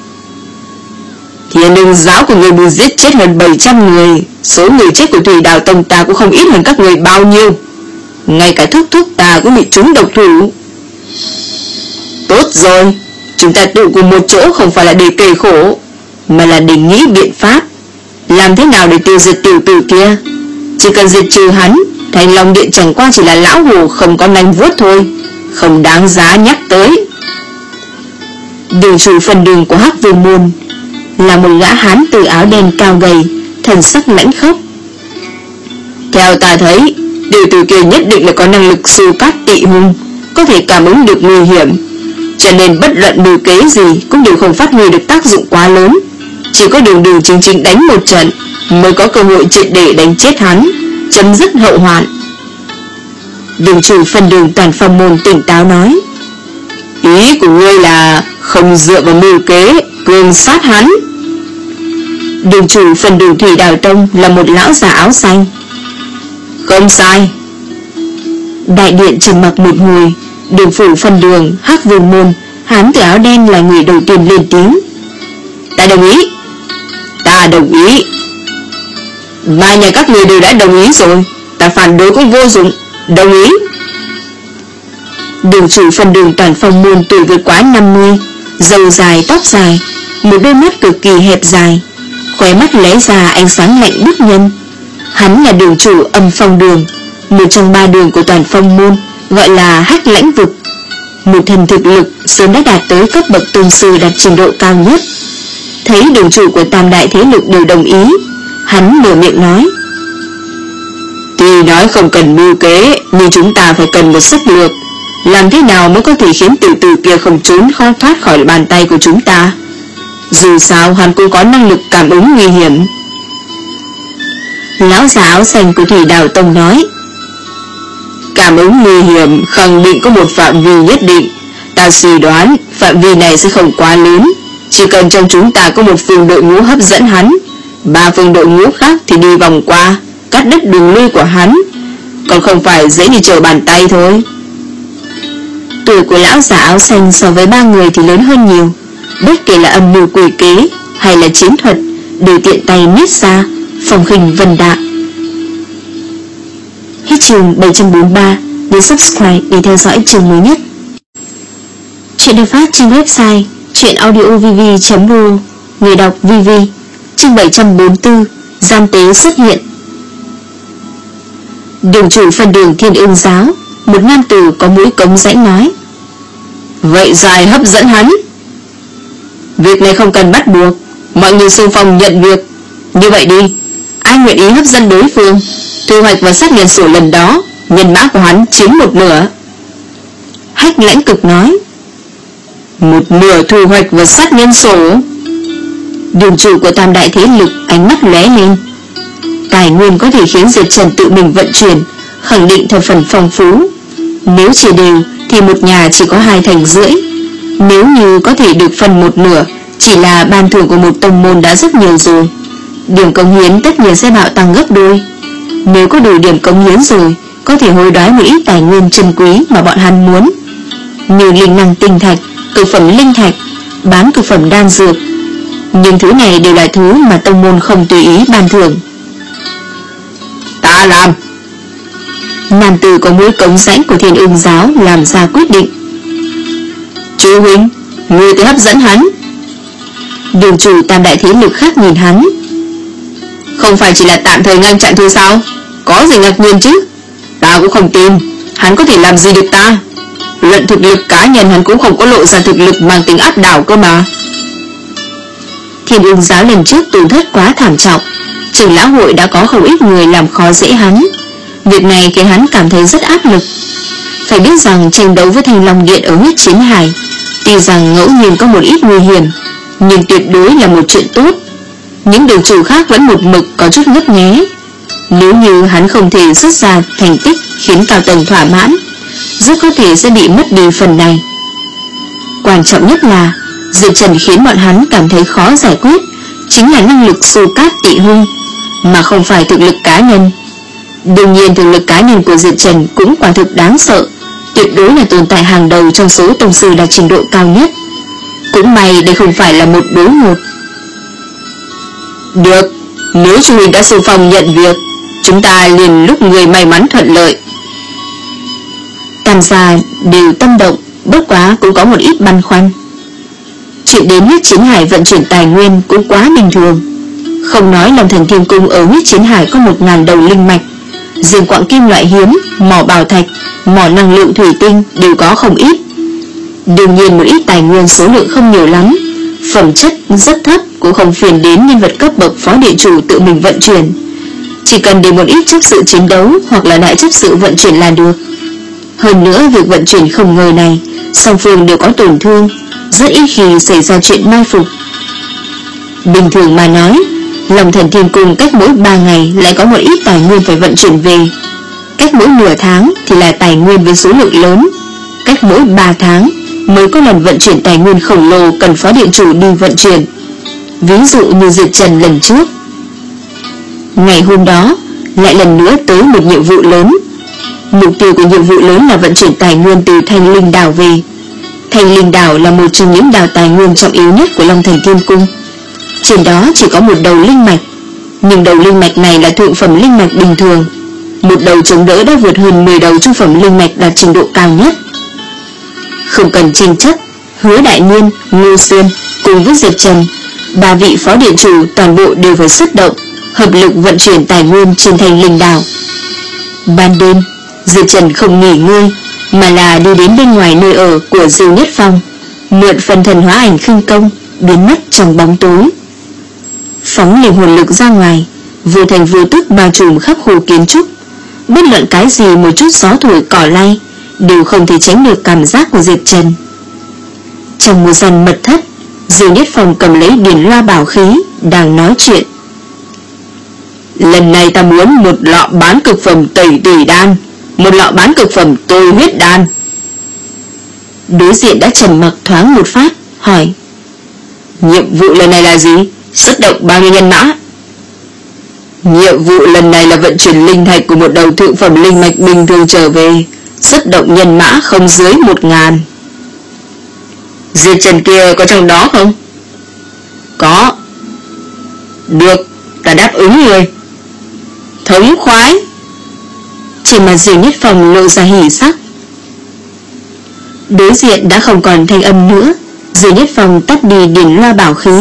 Thiên Ưng Giáo của người bị giết chết hơn bảy trăm người, số người chết của Thủy Đảo Tông ta cũng không ít hơn các người bao nhiêu. Ngay cả thúc thúc ta cũng bị trúng độc thủ. Tốt rồi, chúng ta tụ cùng một chỗ không phải là để kề khổ, mà là để nghĩ biện pháp làm thế nào để tiêu diệt tiểu tử kia. Chỉ cần diệt trừ hắn, Thanh Long Điện chẳng qua chỉ là lão hồ không có nanh vuốt thôi, không đáng giá nhắc tới. Đường chủ phần đường của Hắc Vương Môn là một gã hán tử áo đen cao gầy, thần sắc lãnh khốc. Theo ta thấy, tiểu tử kia nhất định là có năng lực siêu cát tị hung, có thể cảm ứng được nguy hiểm, cho nên bất luận mưu kế gì cũng đều không phát huy được tác dụng quá lớn. Chỉ có đường đường chính chính đánh một trận mới có cơ hội triệt để đánh chết hắn, chấm dứt hậu hoạn. Đường chủ phân đường Toàn Phong Môn tỉnh táo nói, ý của ngươi là không dựa vào mưu kế cường sát hắn. Đường chủ phân đường Thủy Đảo Tông là một lão già áo xanh. Không sai. Đại điện trầm mặc một hồi. Đường phủ phân đường Hắc Vương Môn, hán tử áo đen là người đầu tiên lên tiếng. Ta đồng ý. Ta đồng ý. Ba nhà các người đều đã đồng ý rồi, ta phản đối cũng vô dụng. Đồng ý. Đường chủ phân đường Toàn Phong Môn tuổi vượt quá năm mươi, râu dài tóc dài, một đôi mắt cực kỳ hẹp dài, khóe mắt lóe ra ánh sáng lạnh bức nhân. Hắn là đường chủ Âm Phong Đường, một trong ba đường của Toàn Phong Môn, gọi là Hắc Lãnh Vực. Một thần thực lực sớm đã đạt tới cấp bậc tôn sư đạt trình độ cao nhất. Thấy đường chủ của tam đại thế lực đều đồng ý, hắn mở miệng nói, Tuy nói không cần mưu kế, nhưng chúng ta phải cần một sách lược. Làm thế nào mới có thể khiến tiểu tử kia không trốn khó thoát khỏi bàn tay của chúng ta? Dù sao hắn cũng có năng lực cảm ứng nguy hiểm. Lão già áo xanh của Thủy Đào Tông nói. Cảm ứng nguy hiểm khẳng định có một phạm vi nhất định. Ta suy đoán phạm vi này sẽ không quá lớn. Chỉ cần trong chúng ta có một phương đội ngũ hấp dẫn hắn, ba phương đội ngũ khác thì đi vòng qua, cắt đứt đường lui của hắn. Còn không phải dễ như trở bàn tay thôi. Tuổi của lão già áo xanh so với ba người thì lớn hơn nhiều. Bất kể là âm mưu quỷ kế hay là chiến thuật đều tiện tay miết ra, phong khinh vân đạm. Hết chương bảy trăm bốn mươi ba. Nhấn subscribe để theo dõi chương mới nhất. Chuyện được phát trên website truyệnaudiovv chấm ro. Người đọc vê vê. Chương bảy trăm bốn mươi tư. Gian tế xuất hiện. Đường chủ phần đường Thiên Ưng giáo, một nam tử có mũi cống rãnh nói. Vậy dài hấp dẫn hắn. Việc này không cần bắt buộc, mọi người xung phong nhận việc. Như vậy đi, ai nguyện ý hấp dẫn đối phương, thu hoạch và sát nhân sổ lần đó, nhân mã của hắn chiếm một nửa. Hách Lãnh Cực nói. Một nửa thu hoạch và sát nhân sổ. Đường chủ của tam đại thế lực ánh mắt lóe lên. Tài nguyên có thể khiến Diệp Trần tự mình vận chuyển, khẳng định thập phần phong phú. Nếu chia đều thì một nhà chỉ có hai thành rưỡi. Nếu như có thể được phần một nửa, chỉ là ban thưởng của một tông môn đã rất nhiều rồi. Điểm cống hiến tất nhiên sẽ bạo tăng gấp đôi. Nếu có đủ điểm cống hiến rồi, có thể hối đoái một ít tài nguyên chân quý mà bọn hắn muốn, như linh năng tinh thạch, cực phẩm linh thạch, bán cực phẩm đan dược. Nhưng thứ này đều là thứ mà tông môn không tùy ý ban thưởng. Ta làm. Nam tử có mũi cống rãnh của Thiên Ưng giáo làm ra quyết định. Chú huynh, ngươi tới hấp dẫn hắn. Đường chủ tam đại thế lực khác nhìn hắn. Không phải chỉ là tạm thời ngăn chặn thôi sao? Có gì ngạc nhiên chứ? Ta cũng không tin hắn có thể làm gì được ta. Luận thực lực cá nhân hắn cũng không có lộ ra thực lực mang tính áp đảo cơ mà. Thiên Ưng giáo lần trước tổn thất quá thảm trọng, trưởng lão hội đã có không ít người làm khó dễ hắn. Việc này khiến hắn cảm thấy rất áp lực. Phải biết rằng tranh đấu với Thanh Long Điện ở huyết chiến hải, tuy rằng ngẫu nhiên có một ít nguy hiểm, nhưng tuyệt đối là một chuyện tốt. Những đường chủ khác vẫn một mực có chút ngấp nghé. Nếu như hắn không thể xuất ra thành tích khiến cao tầng thỏa mãn, rất có thể sẽ bị mất đi phần này. Quan trọng nhất là Diệp Trần khiến bọn hắn cảm thấy khó giải quyết chính là năng lực xô cát tị hung, mà không phải thực lực cá nhân. Đương nhiên thực lực cá nhân của Diệp Trần cũng quả thực đáng sợ, tuyệt đối là tồn tại hàng đầu trong số tông sư đạt trình độ cao nhất. Cũng may đây không phải là một đối một. Được, nếu chú huynh đã xung phong nhận việc, chúng ta liền lúc người may mắn thuận lợi. Tam gia đều tâm động, bất quá cũng có một ít băn khoăn. Chuyện đến huyết chiến hải vận chuyển tài nguyên cũng quá bình thường. Không nói Long Thần Thiên Cung ở huyết chiến hải có một ngàn đầu linh mạch, riêng quặng kim loại hiếm, mỏ bảo thạch, mỏ năng lượng thủy tinh đều có không ít. Đương nhiên một ít tài nguyên số lượng không nhiều lắm, phẩm chất rất thấp, cũng không phiền đến nhân vật cấp bậc phó địa chủ tự mình vận chuyển. Chỉ cần để một ít chấp sự chiến đấu hoặc là đại chấp sự vận chuyển là được. Hơn nữa việc vận chuyển không ngờ này, song phương đều có tổn thương, rất ít khi xảy ra chuyện mai phục. Bình thường mà nói, Long Thần Thiên Cung cách mỗi ba ngày lại có một ít tài nguyên phải vận chuyển về. Cách mỗi nửa tháng thì là tài nguyên với số lượng lớn. Cách mỗi ba tháng mới có lần vận chuyển tài nguyên khổng lồ cần phó điện chủ đi vận chuyển. Ví dụ như Diệp Trần lần trước. Ngày hôm đó lại lần nữa tới một nhiệm vụ lớn. Mục tiêu của nhiệm vụ lớn là vận chuyển tài nguyên từ Thanh Linh Đảo về. Thanh Linh Đảo là một trong những đảo tài nguyên trọng yếu nhất của Long Thần Thiên Cung. Trên đó chỉ có một đầu linh mạch, nhưng đầu linh mạch này là thượng phẩm linh mạch bình thường. Một đầu chống đỡ đã vượt hơn mười đầu trung phẩm linh mạch đạt trình độ cao nhất. Không cần tranh chấp, Hứa Đại Niên, Ngô Xuyên cùng với Diệp Trần, ba vị phó điện chủ toàn bộ đều phải xuất động, hợp lực vận chuyển tài nguyên trên Thanh Linh Đảo. Ban đêm, Diệp Trần không nghỉ ngơi, mà là đi đến bên ngoài nơi ở của Diêu Nhất Phong, mượn phần thần hóa ảnh khinh công, biến mất trong bóng tối. Phóng linh hồn lực ra ngoài, vô thành vô tức bao trùm khắp khu kiến trúc. bất luận cái gì một chút gió thổi cỏ lay đều không thể tránh được cảm giác của Diệp Trần. Trong một gian mật thất, Diêu Nhất Phong cầm lấy điền loa bảo khí, đang nói chuyện. Lần này ta muốn một lọ bán cực phẩm tẩy tùy đan, một lọ bán cực phẩm tôi huyết đan. Đối diện đã trầm mặc thoáng một phát, hỏi: Nhiệm vụ lần này là gì? Xuất động bao nhiêu nhân mã? Nhiệm vụ lần này là vận chuyển linh thạch của một đầu thượng phẩm linh mạch bình thường trở về, xuất động nhân mã không dưới một ngàn. Diệp Trần kia có trong đó không? Có. Được, ta đáp ứng người. Thống khoái. Trên mặt Diêu Nhất Phong lộ ra hỉ sắc. Đối diện đã không còn thanh âm nữa, Diêu Nhất Phong tắt đi điền loa bảo khí.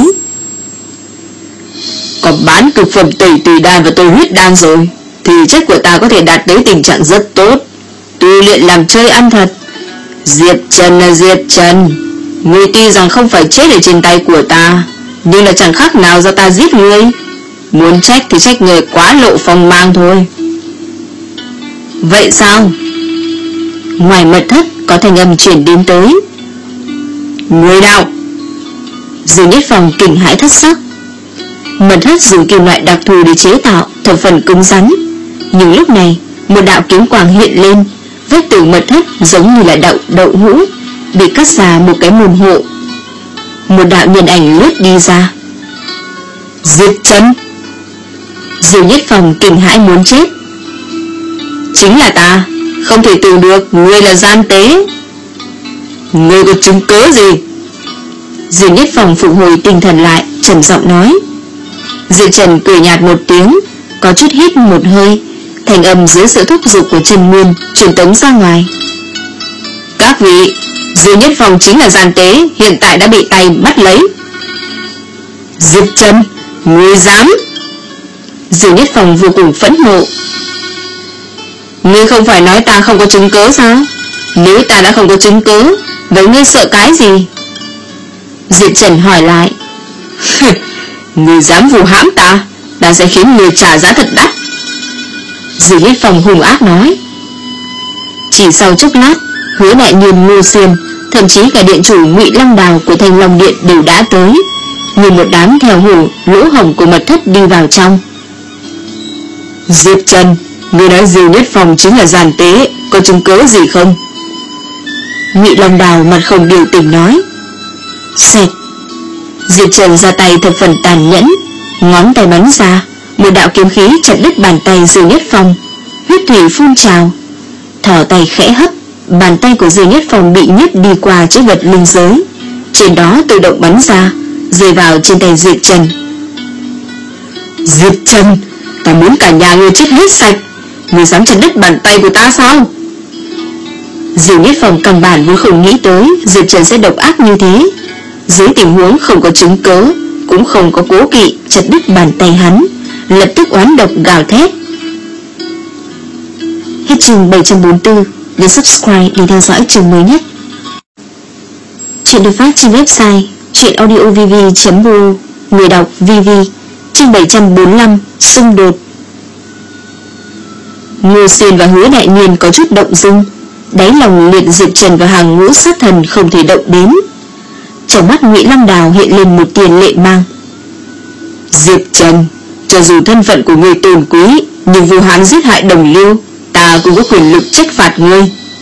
Có bán cực phẩm tẩy tùy đan và tôi huyết đan rồi, thì chất của ta có thể đạt tới tình trạng rất tốt. Tu luyện làm chơi ăn thật. Diệp Trần là Diệp Trần, ngươi tuy rằng không phải chết ở trên tay của ta, nhưng là chẳng khác nào do ta giết ngươi. Muốn trách thì trách người quá lộ phong mang thôi. Vậy sao? Ngoài mật thất có thanh âm chuyển đến tới. Người nào? Diêu Nhất Phong kinh hãi thất sắc. Mật thất dùng kim loại đặc thù để chế tạo, thập phần cứng rắn. Nhưng lúc này một đạo kiếm quang hiện lên, vách tường mật thất giống như là đậu đậu hũ, bị cắt ra một cái môn hộ. Một đạo nhân ảnh lướt đi ra. Diệp Trần. Diêu Nhất Phong kinh hãi muốn chết. Chính là ta, không thể tưởng được ngươi là gian tế. Ngươi có chứng cớ gì? Diêu Nhất Phong phục hồi tinh thần lại, trầm giọng nói. Diệp Trần cười nhạt một tiếng, có chút hít một hơi, thành âm dưới sự thúc giục của Trần Nguyên truyền tống ra ngoài. Các vị, Diêu Nhất Phong chính là gian tế, hiện tại đã bị tay bắt lấy. Diệp Trần, ngươi dám? Diêu Nhất Phong vô cùng phẫn nộ. Ngươi không phải nói ta không có chứng cớ sao? Nếu ta đã không có chứng cớ, vậy ngươi sợ cái gì? Diệp Trần hỏi lại. Ngươi dám vu hãm ta, ta sẽ khiến ngươi trả giá thật đắt. Diêu Nhất Phong hung ác nói. Chỉ sau chốc lát, Hứa Đại Nhiên, Ngô Xuyên, thậm chí cả điện chủ Ngụy Long Đào của Thanh Long Điện đều đã tới, như một đám theo hổ lỗ hổng của mật thất đi vào trong. Diệp Trần, ngươi nói Diêu Nhất Phong chính là gian tế, có chứng cớ gì không? Ngụy Long Đào mặt không biểu tình nói. Xẹt. Diệp Trần ra tay thập phần tàn nhẫn, ngón tay bắn ra, một đạo kiếm khí chặt đứt bàn tay Diêu Nhất Phong, huyết thủy phun trào. Thò tay khẽ hấp, bàn tay của Diêu Nhất Phong bị nhấc đi qua chữ vật linh giới, trên đó tự động bắn ra, rơi vào trên tay Diệp Trần. Diệp Trần, ta muốn cả nhà ngươi chết hết sạch. Ngươi dám chặt đứt bàn tay của ta sao? Diêu Nhất Phong căn bản vốn không nghĩ tới Diệp Trần sẽ độc ác như thế. Dưới tình huống không có chứng cớ, cũng không có cố kỵ chặt đứt bàn tay hắn, lập tức oán độc gào thét. Hết chương bảy trăm bốn mươi tư. Nhấn subscribe để theo dõi chương mới nhất. Chuyện được phát trên website truyệnaudiovv chấm bu. Người đọc vê vê. Chương bảy trăm bốn mươi lăm. Xung đột. Ngô Xuyên và Hứa Đại Nhiên có chút động dung, đáy lòng liệt Diệp Trần và hàng ngũ sát thần không thể động đến. Trong mắt Ngụy Long Đào hiện lên một tia lệ mang. Diệp Trần, cho dù thân phận của ngươi tôn quý, nhưng vu hãm giết hại đồng liêu, ta cũng có quyền lực trách phạt ngươi.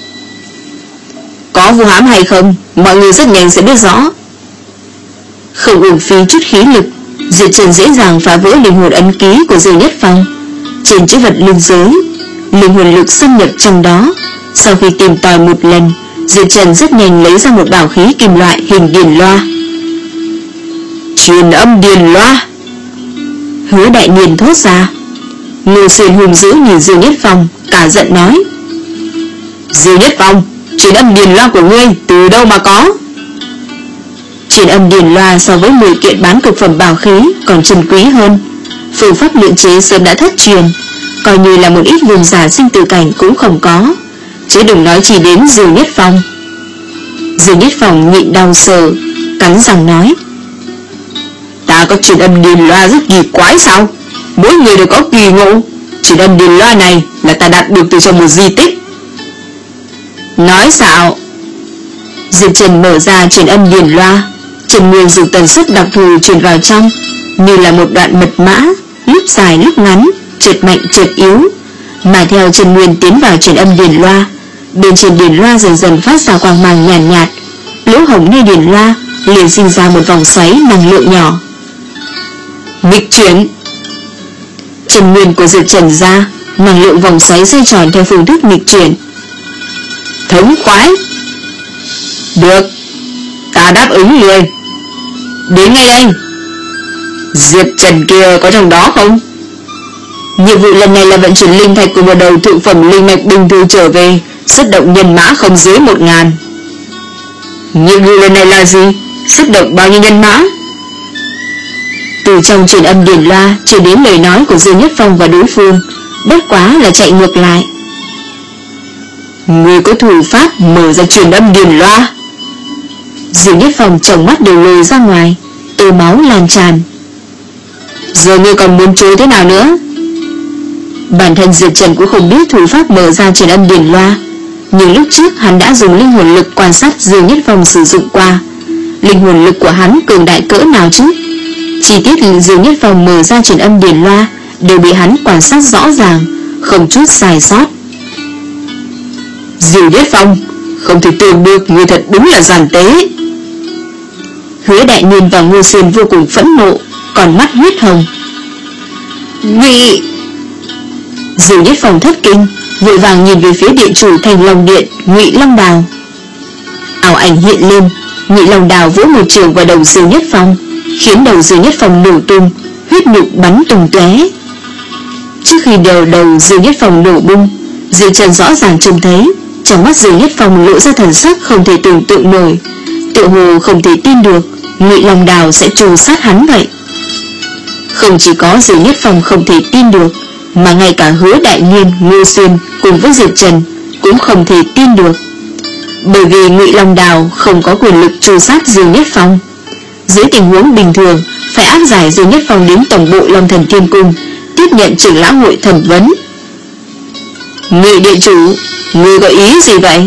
Có vu hãm hay không, mọi người rất nhanh sẽ biết rõ. Không uổng phí chút khí lực, Diệp Trần dễ dàng phá vỡ linh hồn ấn ký của Diêu Nhất Phong. Trên chữ vật linh giới, linh hồn lực xâm nhập trong đó. Sau khi tìm tòi một lần, Diệp Trần rất nhanh lấy ra một bảo khí kim loại hình điền loa. Truyền âm điền loa. Hứa Đại Nhiên thốt ra. Ngô Xuyên hùng dữ nhìn Diêu Nhất Phong, cả giận nói. Diêu Nhất Phong, truyền âm điền loa của ngươi từ đâu mà có? Truyền âm điền loa so với mười kiện bán cực phẩm bảo khí còn trân quý hơn. Phương pháp luyện chế sớm đã thất truyền, coi như là một ít vùng giả sinh tử cảnh cũng không có, chứ đừng nói chỉ đến Diêu Nhất Phong. Diêu Nhất Phong nhịn đau sờ, cắn răng nói. Ta có truyền âm điền loa rất kỳ quái sao? Mỗi người đều có kỳ ngộ, Truyền âm điền loa này là ta đạt được từ trong một di tích. Nói xạo. Diệp Trần mở ra truyền âm điền loa. Trần Nguyên dùng tần suất đặc thù truyền vào trong, như là một đoạn mật mã, lúc dài lúc ngắn, chợt mạnh chợt yếu. Mà theo Trần Nguyên tiến vào truyền âm điền loa, bên trên điền loa dần dần phát ra quang mang nhàn nhạt, nhạt, lỗ hổng nơi điền loa liền sinh ra một vòng xoáy năng lượng nhỏ. Nghịch chuyển. Trần Nguyên của Diệp Trần ra, năng lượng vòng xoáy xoay tròn theo phương thức nghịch chuyển. Thống khoái. Được, ta đáp ứng người. Đến ngay đây. Diệp Trần kia có trong đó không? Nhiệm vụ lần này là vận chuyển linh thạch của một đầu thượng phẩm linh mạch bình thường trở về, xuất động nhân mã không dưới một ngàn. Nhiệm vụ lần này là gì? Xuất động bao nhiêu nhân mã? Từ trong truyền âm điền loa truyền đến lời nói của Dương Nhất Phong và đối phương, bất quá là chạy ngược lại. Người có thủ pháp mở ra truyền âm điền loa. Dương Nhất Phong tròng mắt đều lồi ra ngoài, tơ máu lan tràn. Giờ ngươi còn muốn chối thế nào nữa? Bản thân Diệp Trần cũng không biết thủ pháp mở ra truyền âm điền loa, nhưng lúc trước hắn đã dùng linh hồn lực quan sát Dương Nhất Phong sử dụng qua. Linh hồn lực của hắn cường đại cỡ nào chứ? Chi tiết Dương Nhất Phong mở ra truyền âm điền loa đều bị hắn quan sát rõ ràng, không chút sai sót. Dương Nhất Phong, không thể tưởng được người thật đúng là giàn tế. Hứa Đại Niên và Ngô Xuyên vô cùng phẫn nộ, còn mắt huyết hồng. Ngụy. Dương Nhất Phong thất kinh, vội vàng nhìn về phía điện chủ Thành Long Điện, Ngụy Long Đào. Ảo ảnh hiện lên, Ngụy Long Đào vỗ một trường vào đầu Dương Nhất Phong, khiến đầu Dương Nhất Phong nổ tung, huyết nhục bắn tung tóe. Trước khi đầu đầu Dương Nhất Phong nổ bung, Diệp Trần rõ ràng trông thấy trong mắt Dương Nhất Phong lộ ra thần sắc không thể tưởng tượng nổi, tựa hồ không thể tin được Ngụy Long Đào sẽ trù sát hắn vậy. Không chỉ có Dương Nhất Phong không thể tin được, mà ngay cả Hứa Đại Niên, Ngô Xuyên cùng với Diệp Trần cũng không thể tin được, bởi vì Ngụy Long Đào không có quyền lực trù sát Dương Nhất Phong. Dưới tình huống bình thường phải áp giải Dương Nhất Phong đến tổng bộ Long Thần Thiên Cung tiếp nhận trưởng lão hội thẩm vấn. Ngụy điện chủ, ngươi có ý gì vậy?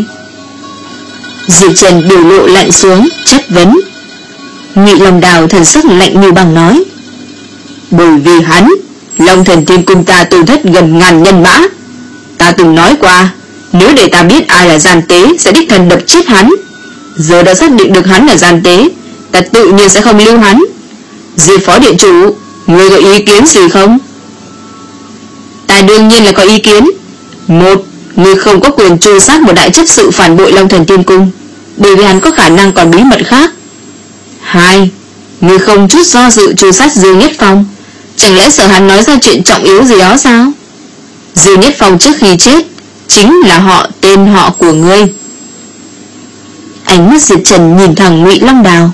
Diệp Trần biểu lộ lạnh xuống, chất vấn. Ngụy Long Đào thần sắc lạnh như băng nói: bởi vì hắn, Long Thần Thiên Cung ta tổn thất gần ngàn nhân mã. Ta từng nói qua, nếu để ta biết ai là gian tế sẽ đích thân đập chết hắn. Giờ đã xác định được hắn là gian tế, ta tự nhiên sẽ không lưu hắn. Diệp phó điện chủ, ngươi có ý kiến gì không? Ta đương nhiên là có ý kiến. Một, ngươi không có quyền tru sát một đại chấp sự phản bội Long Thần Thiên Cung, bởi vì hắn có khả năng còn bí mật khác. Hai, ngươi không chút do dự tru sát Dương Nhất Phong, chẳng lẽ sợ hắn nói ra chuyện trọng yếu gì đó sao? Dương Nhất Phong trước khi chết chính là họ tên họ của ngươi. Ánh mắt Diệp Trần nhìn thẳng Ngụy Long Đào.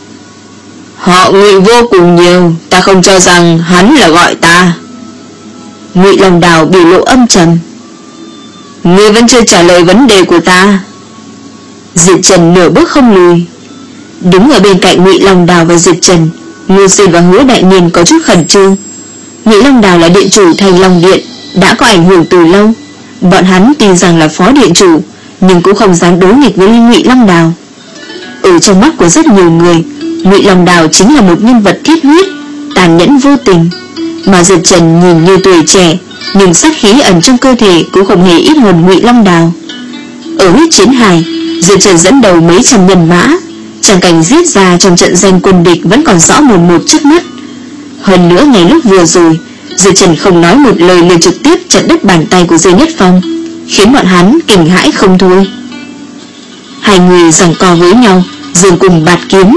Họ Ngụy vô cùng nhiều, ta không cho rằng hắn là gọi ta. Ngụy Long Đào biểu lộ âm trầm. Ngươi vẫn chưa trả lời vấn đề của ta. Diệp Trần nửa bước không lùi. Đứng ở bên cạnh Ngụy Long Đào và Diệp Trần, Ngô Xuyên và Hứa Đại Niên có chút khẩn trương. Ngụy Long Đào là điện chủ Thành Long Điện, đã có ảnh hưởng từ lâu. Bọn hắn tin rằng là phó điện chủ, nhưng cũng không dám đối nghịch với Ngụy Long Đào. Ở trong mắt của rất nhiều người, Ngụy Long Đào chính là một nhân vật thiết huyết, tàn nhẫn vô tình. Mà Diệp Trần nhìn như tuổi trẻ, nhưng sát khí ẩn trong cơ thể cũng không hề ít hơn Ngụy Long Đào. Ở huyết chiến hải, Diệp Trần dẫn đầu mấy trăm nhân mã, tràng cảnh giết ra trong trận danh quân địch vẫn còn rõ mồn một trước mắt. Hơn nữa ngày lúc vừa rồi, Diệp Trần không nói một lời liền trực tiếp chặt đứt bàn tay của Dương Nhất Phong, khiến bọn hắn kinh hãi không thôi. Hai người giằng co với nhau, dường cùng bạt kiếm.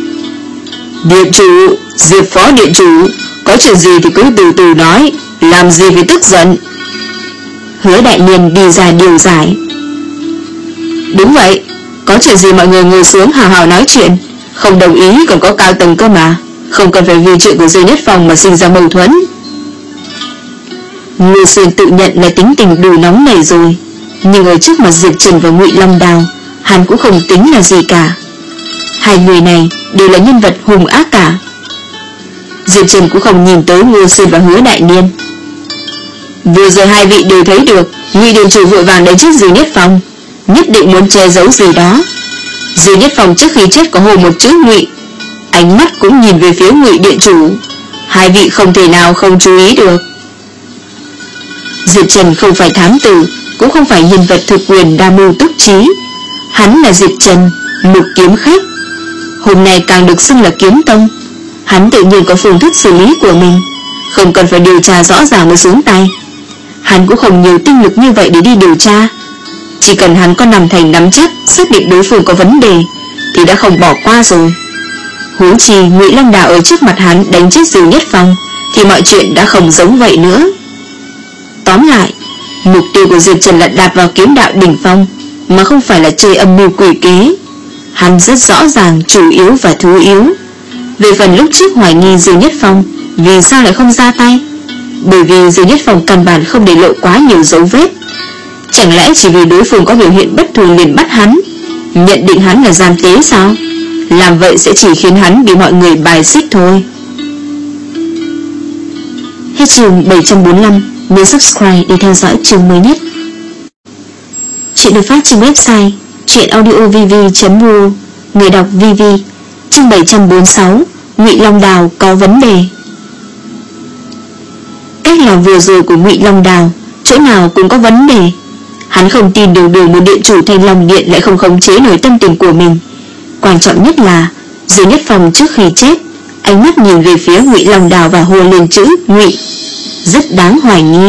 Điện chủ, Diệp phó điện chủ, có chuyện gì thì cứ từ từ nói, làm gì phải tức giận. Hứa Đại Niên đi ra điều giải. Đúng vậy, có chuyện gì mọi người ngồi xuống hào hào nói chuyện, không đồng ý còn có cao tầng cơ mà, không cần phải vì chuyện của Dương Nhất Phong mà sinh ra mâu thuẫn. Ngô Xuyên tự nhận là tính tình đủ nóng nảy rồi, nhưng ở trước mặt Diệp Trần và Ngụy Long Đào, hắn cũng không tính là gì cả. Hai người này đều là nhân vật hung ác cả. Diệp Trần cũng không nhìn tới Ngô Xuyên và Hứa Đại Niên. Vừa rồi hai vị đều thấy được Ngụy điện chủ vội vàng đánh chết Dư Nhất Phong, nhất định muốn che giấu gì đó. Dư Nhất Phong trước khi chết có hồ một chữ Ngụy, ánh mắt cũng nhìn về phía Ngụy điện chủ. Hai vị không thể nào không chú ý được. Diệp Trần không phải thám tử, cũng không phải nhân vật thực quyền đa mưu túc trí. Hắn là Diệp Trần, một kiếm khách, hôm nay càng được xưng là kiếm tông. Hắn tự nhiên có phương thức xử lý của mình, không cần phải điều tra rõ ràng mới xuống tay. Hắn cũng không nhiều tinh lực như vậy để đi điều tra. Chỉ cần hắn có nằm thành nắm chắc xác định đối phương có vấn đề thì đã không bỏ qua rồi. Huống chi Ngụy Long Đào ở trước mặt hắn đánh chết Dư Nhất Phong thì mọi chuyện đã không giống vậy nữa. Tóm lại, mục tiêu của Diệp Trần là đạt vào kiếm đạo đỉnh phong, mà không phải là chơi âm mưu quỷ kế. Hắn rất rõ ràng chủ yếu và thứ yếu. Về phần lúc trước hoài nghi Dư Nhất Phong, vì sao lại không ra tay? Bởi vì Dư Nhất Phong căn bản không để lộ quá nhiều dấu vết. Chẳng lẽ chỉ vì đối phương có biểu hiện bất thường liền bắt hắn, nhận định hắn là gian tế sao? Làm vậy sẽ chỉ khiến hắn bị mọi người bài xích thôi. Hết chương bảy trăm bốn mươi lăm. Nhớ subscribe để theo dõi chương mới nhất. Chuyện được phát trên website truyệnaudiovv chấm vê o. Người đọc vê vê. Chương bảy trăm bốn mươi sáu. Ngụy Long Đào có vấn đề. Cách làm vừa rồi của Ngụy Long Đào chỗ nào cũng có vấn đề. Hắn không tin đường đường một điện chủ Thanh Long Điện lại không khống chế nổi tâm tình của mình. Quan trọng nhất là Dư Nhất Phong trước khi chết, ánh mắt nhìn về phía Ngụy Long Đào và hô lên chữ Ngụy, rất đáng hoài nghi.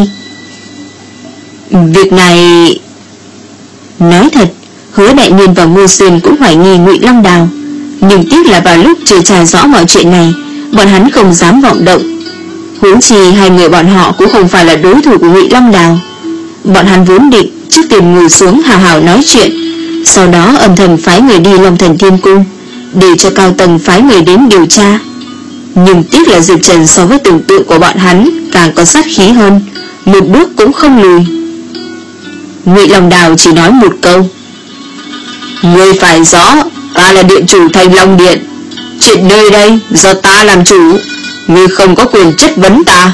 Việc này, nói thật, Hứa Đại Niên và Ngô Xuyên cũng hoài nghi Ngụy Long Đào, nhưng tiếc là vào lúc chưa tra rõ mọi chuyện này, bọn hắn không dám vọng động. Huống chi hai người bọn họ cũng không phải là đối thủ của Ngụy Long Đào. Bọn hắn vốn định trước tiên ngồi xuống hào hào nói chuyện, sau đó âm thầm phái người đi Long Thần Thiên Cung, để cho cao tầng phái người đến điều tra. Nhưng tiếc là Diệp Trần so với tưởng tượng của bọn hắn càng có sát khí hơn, một bước cũng không lùi. Ngụy Long Đào chỉ nói một câu: "Ngươi phải rõ, ta là điện chủ Thanh Long Điện, chuyện nơi đây do ta làm chủ, ngươi không có quyền chất vấn ta."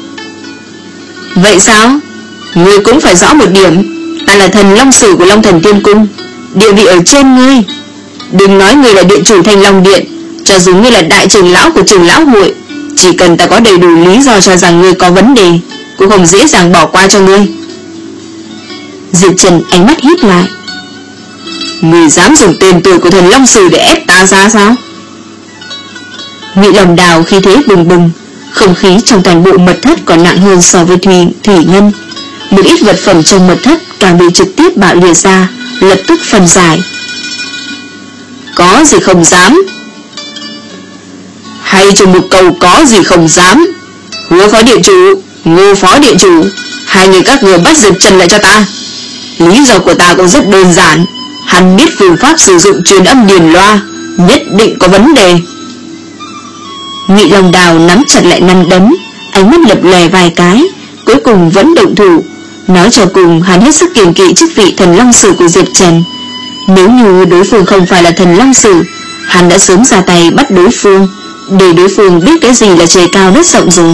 "Vậy sao? Ngươi cũng phải rõ một điểm, ta là thần long sử của Long Thần Tiên Cung, địa vị ở trên ngươi. Đừng nói ngươi là điện chủ Thanh Long Điện, cho dù ngươi là đại trưởng lão của trưởng lão hội, chỉ cần ta có đầy đủ lý do cho rằng ngươi có vấn đề, cũng không dễ dàng bỏ qua cho ngươi." Diệp Trần ánh mắt híp lại: "Ngươi dám dùng tên tuổi của thần long sử để ép ta ra sao?" Ngụy Long Đào khí thế bừng bừng, không khí trong toàn bộ mật thất còn nặng hơn so với thủy thủy ngân. Một ít vật phẩm trong mật thất càng bị trực tiếp bạo liệt ra, lập tức phân giải. "Có gì không dám?" "Hay cho một câu có gì không dám. Hứa phó điện chủ, Ngô phó điện chủ, hai người các người bắt Diệp Trần lại cho ta. Lý do của ta cũng rất đơn giản, hắn biết phương pháp sử dụng truyền âm điền loa, nhất định có vấn đề." Ngụy Long Đào nắm chặt lại nắm đấm, ánh mắt lập lè vài cái, cuối cùng vẫn động thủ. Nói cho cùng, hắn hết sức kiêng kỵ chức vị thần long sử của Diệp Trần. Nếu như đối phương không phải là thần long sử, hắn đã sớm ra tay bắt đối phương, để đối phương biết cái gì là trời cao đất rộng rồi.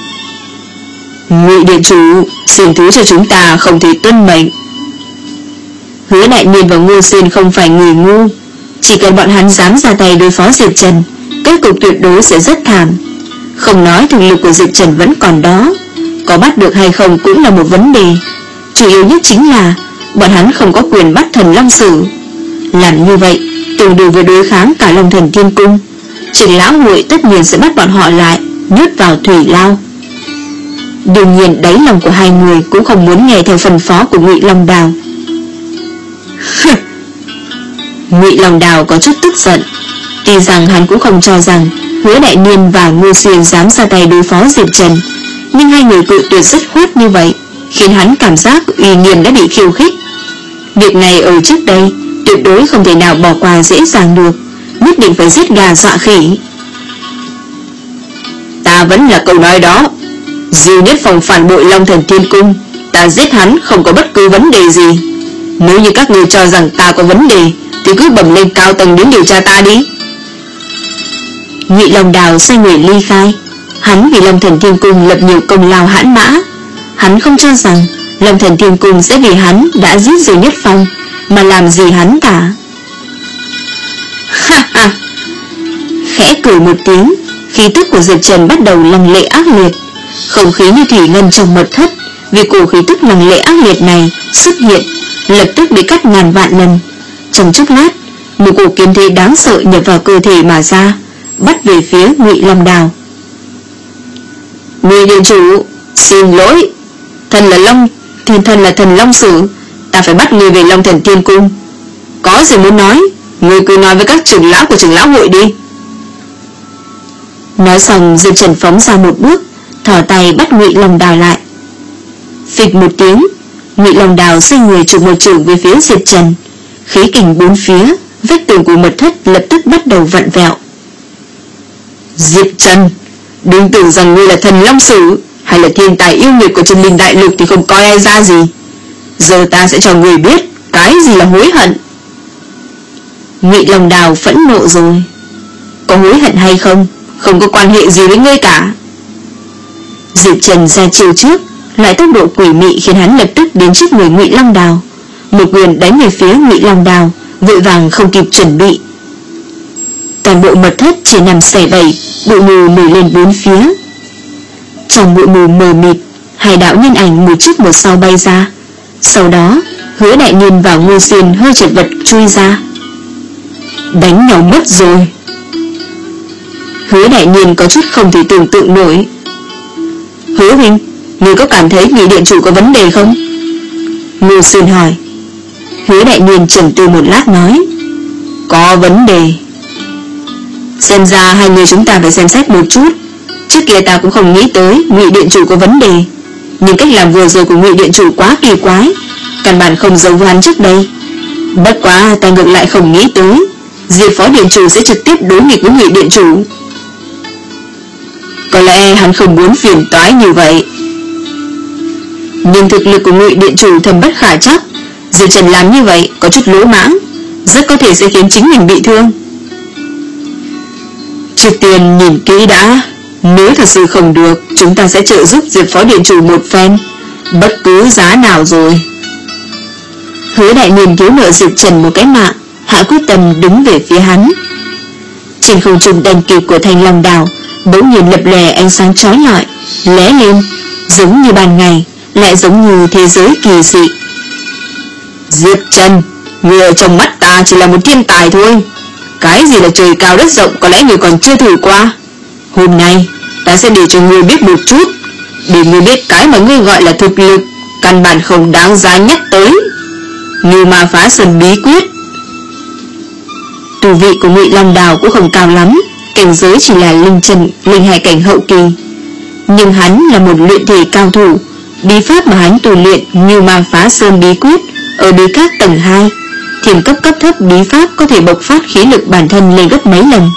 "Ngụy điện chủ, xin thứ cho chúng ta không thể tuân mệnh." Hứa Đại Niên và Ngô Xuyên không phải người ngu, chỉ cần bọn hắn dám ra tay đối phó Diệp Trần, kết cục tuyệt đối sẽ rất thảm. Không nói thực lực của Diệp Trần vẫn còn đó, có bắt được hay không cũng là một vấn đề. Chủ yếu nhất chính là bọn hắn không có quyền bắt thần long sử. Làm như vậy tương đương với đối kháng cả Long Thần Thiên Cung. Trưởng lão hội tất nhiên sẽ bắt bọn họ lại, nhốt vào thủy lao. Đương nhiên đáy lòng của hai người cũng không muốn nghe theo phân phó của Ngụy Long Đào. Ngụy Long Đào có chút tức giận. Tuy rằng hắn cũng không cho rằng Hứa Đại Niên và Ngô Xuyên dám ra tay đối phó Diệp Trần, nhưng hai người cự tuyệt rất khoát như vậy khiến hắn cảm giác uy nghiêm đã bị khiêu khích. Việc này ở trước đây tuyệt đối không thể nào bỏ qua dễ dàng được, nhất định phải giết gà dọa khỉ. "Ta vẫn là câu nói đó, Dư Nhất Phong phản bội Long Thần Thiên Cung, ta giết hắn không có bất cứ vấn đề gì. Nếu như các người cho rằng ta có vấn đề thì cứ bẩm lên cao tầng đến điều tra ta đi." Ngụy Long Đào xoay người ly khai. Hắn vì Long Thần Thiên Cung lập nhiều công lao hãn mã, Hắn không cho rằng Long Thần Thiên Cung sẽ vì hắn đã giết Diêu Nhất Phong mà làm gì hắn cả. Ha ha. Khẽ cười một tiếng, khí tức của Diệp Trần bắt đầu lăng lệ ác liệt. Không khí như thủy ngân trong mật thất vì cổ khí tức lăng lệ ác liệt này xuất hiện, lập tức bị cắt ngàn vạn lần. Trong chốc lát, một cổ kiếm thế đáng sợ nhập vào cơ thể mà ra, bắt về phía Ngụy Long Đào. Ngụy điện chủ, xin lỗi, thần là Long Thiên thần là thần Long Sử, ta phải bắt ngươi về Long Thần Thiên Cung. Có gì muốn nói, ngươi cứ nói với các trưởng lão của trưởng lão hội đi. Nói xong, Diệp Trần phóng ra một bước, thò tay bắt Ngụy Long Đào lại. Phịch một tiếng, Ngụy Long Đào xoay người chụp một chưởng về phía Diệp Trần. Khí kình bốn phía, vách tường của mật thất lập tức bắt đầu vặn vẹo. Diệp Trần, đừng tưởng rằng ngươi là thần Long Sử hay là thiên tài yêu nghiệt của Chân Linh Đại Lục thì không coi ai ra gì. Giờ ta sẽ cho ngươi biết cái gì là hối hận. Ngụy Long Đào phẫn nộ rồi. Có hối hận hay không, không có quan hệ gì với ngươi cả. Diệp Trần ra chiêu trước, lại tốc độ quỷ mị khiến hắn lập tức đến trước người Ngụy Long Đào, một quyền đánh về phía Ngụy Long Đào, vội vàng không kịp chuẩn bị. Toàn bộ mật thất chỉ nằm xẻ bẩy, bụi mù nổi lên bốn phía. Trong bụi mù mờ mịt, hai đạo nhân ảnh một trước một sau bay ra. Sau đó, Hứa Đại Niên và Ngô Xuyên hơi chật vật chui ra. Đánh nhau mất rồi. Hứa Đại Niên có chút không thể tưởng tượng nổi. Hứa huynh, ngươi có cảm thấy Ngụy điện chủ có vấn đề không? Ngô Xuyên hỏi. Hứa Đại Niên chần tư một lát nói, có vấn đề. Xem ra hai người chúng ta phải xem xét một chút. Trước kia ta cũng không nghĩ tới Ngụy điện chủ có vấn đề, nhưng cách làm vừa rồi của Ngụy điện chủ quá kỳ quái, căn bản không giống với hắn trước đây. Bất quá ta ngược lại không nghĩ tới Diệp phó điện chủ sẽ trực tiếp đối nghịch với Ngụy điện chủ. Có lẽ hắn không muốn phiền toái như vậy, nhưng thực lực của Ngụy điện chủ thầm bất khả trắc. Diệp Trần làm như vậy có chút lỗ mãng, rất có thể sẽ khiến chính mình bị thương. Trước tiên nhìn kỹ đã, nếu thật sự không được, chúng ta sẽ trợ giúp Diệp phó điện chủ một phen, bất cứ giá nào rồi. Hứa Đại Niên thiếu nợ Diệp Trần một cái mạng, hạ quyết tâm đứng về phía hắn. Trên không trung đèn kịp của Thanh Long Đảo bỗng nhiên lập lòe ánh sáng chói lọi, lóe lên, giống như ban ngày, lại giống như thế giới kỳ dị. Diệp Trần, người ở trong mắt ta chỉ là một thiên tài thôi. Cái gì là trời cao đất rộng có lẽ người còn chưa thử qua. Hôm nay ta sẽ để cho ngươi biết một chút, để ngươi biết cái mà ngươi gọi là thực lực căn bản không đáng giá nhắc tới. Như Ma Phá Sơn bí quyết. Tu vị của Ngụy Long Đào cũng không cao lắm, cảnh giới chỉ là linh trần, linh hải cảnh hậu kỳ. Nhưng hắn là một luyện thể cao thủ, bí pháp mà hắn tu luyện như Ma Phá Sơn bí quyết ở bí các tầng hai, thiền cấp cấp thấp bí pháp có thể bộc phát khí lực bản thân lên gấp mấy lần.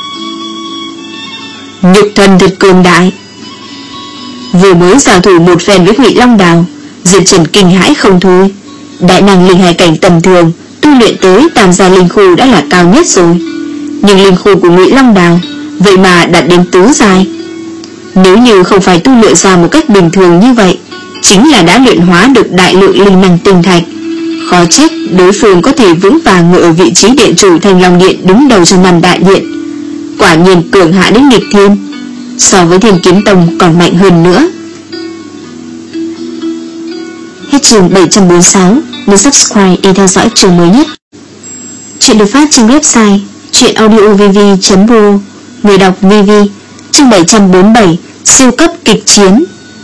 Nhục thân thật cường đại. Vừa mới giao thủ một phen với Ngụy Long Đào, Diệp Trần kinh hãi không thôi. Đại năng linh hải cảnh tầm thường tu luyện tới tam gia linh khu đã là cao nhất rồi, nhưng linh khu của Ngụy Long Đào vậy mà đạt đến tứ giai. Nếu như không phải tu luyện ra một cách bình thường như vậy, chính là đã luyện hóa được đại lượng linh năng tinh thạch. Khó trách đối phương có thể vững vàng ngồi ở vị trí điện chủ Thanh Long Điện đứng đầu trong năm đại điện. Quả nhiên cường hạ đến nghịch thiên, so với Thiên Kiếm Tông còn mạnh hơn nữa. Hết chương bảy trăm bốn mươi sáu. Nhớ subscribe để theo dõi chương mới nhất. Chuyện được phát trên website truyệnaudiovv chấm ro. Người đọc vê vê. Chương bảy trăm bốn mươi bảy. Siêu cấp kịch chiến.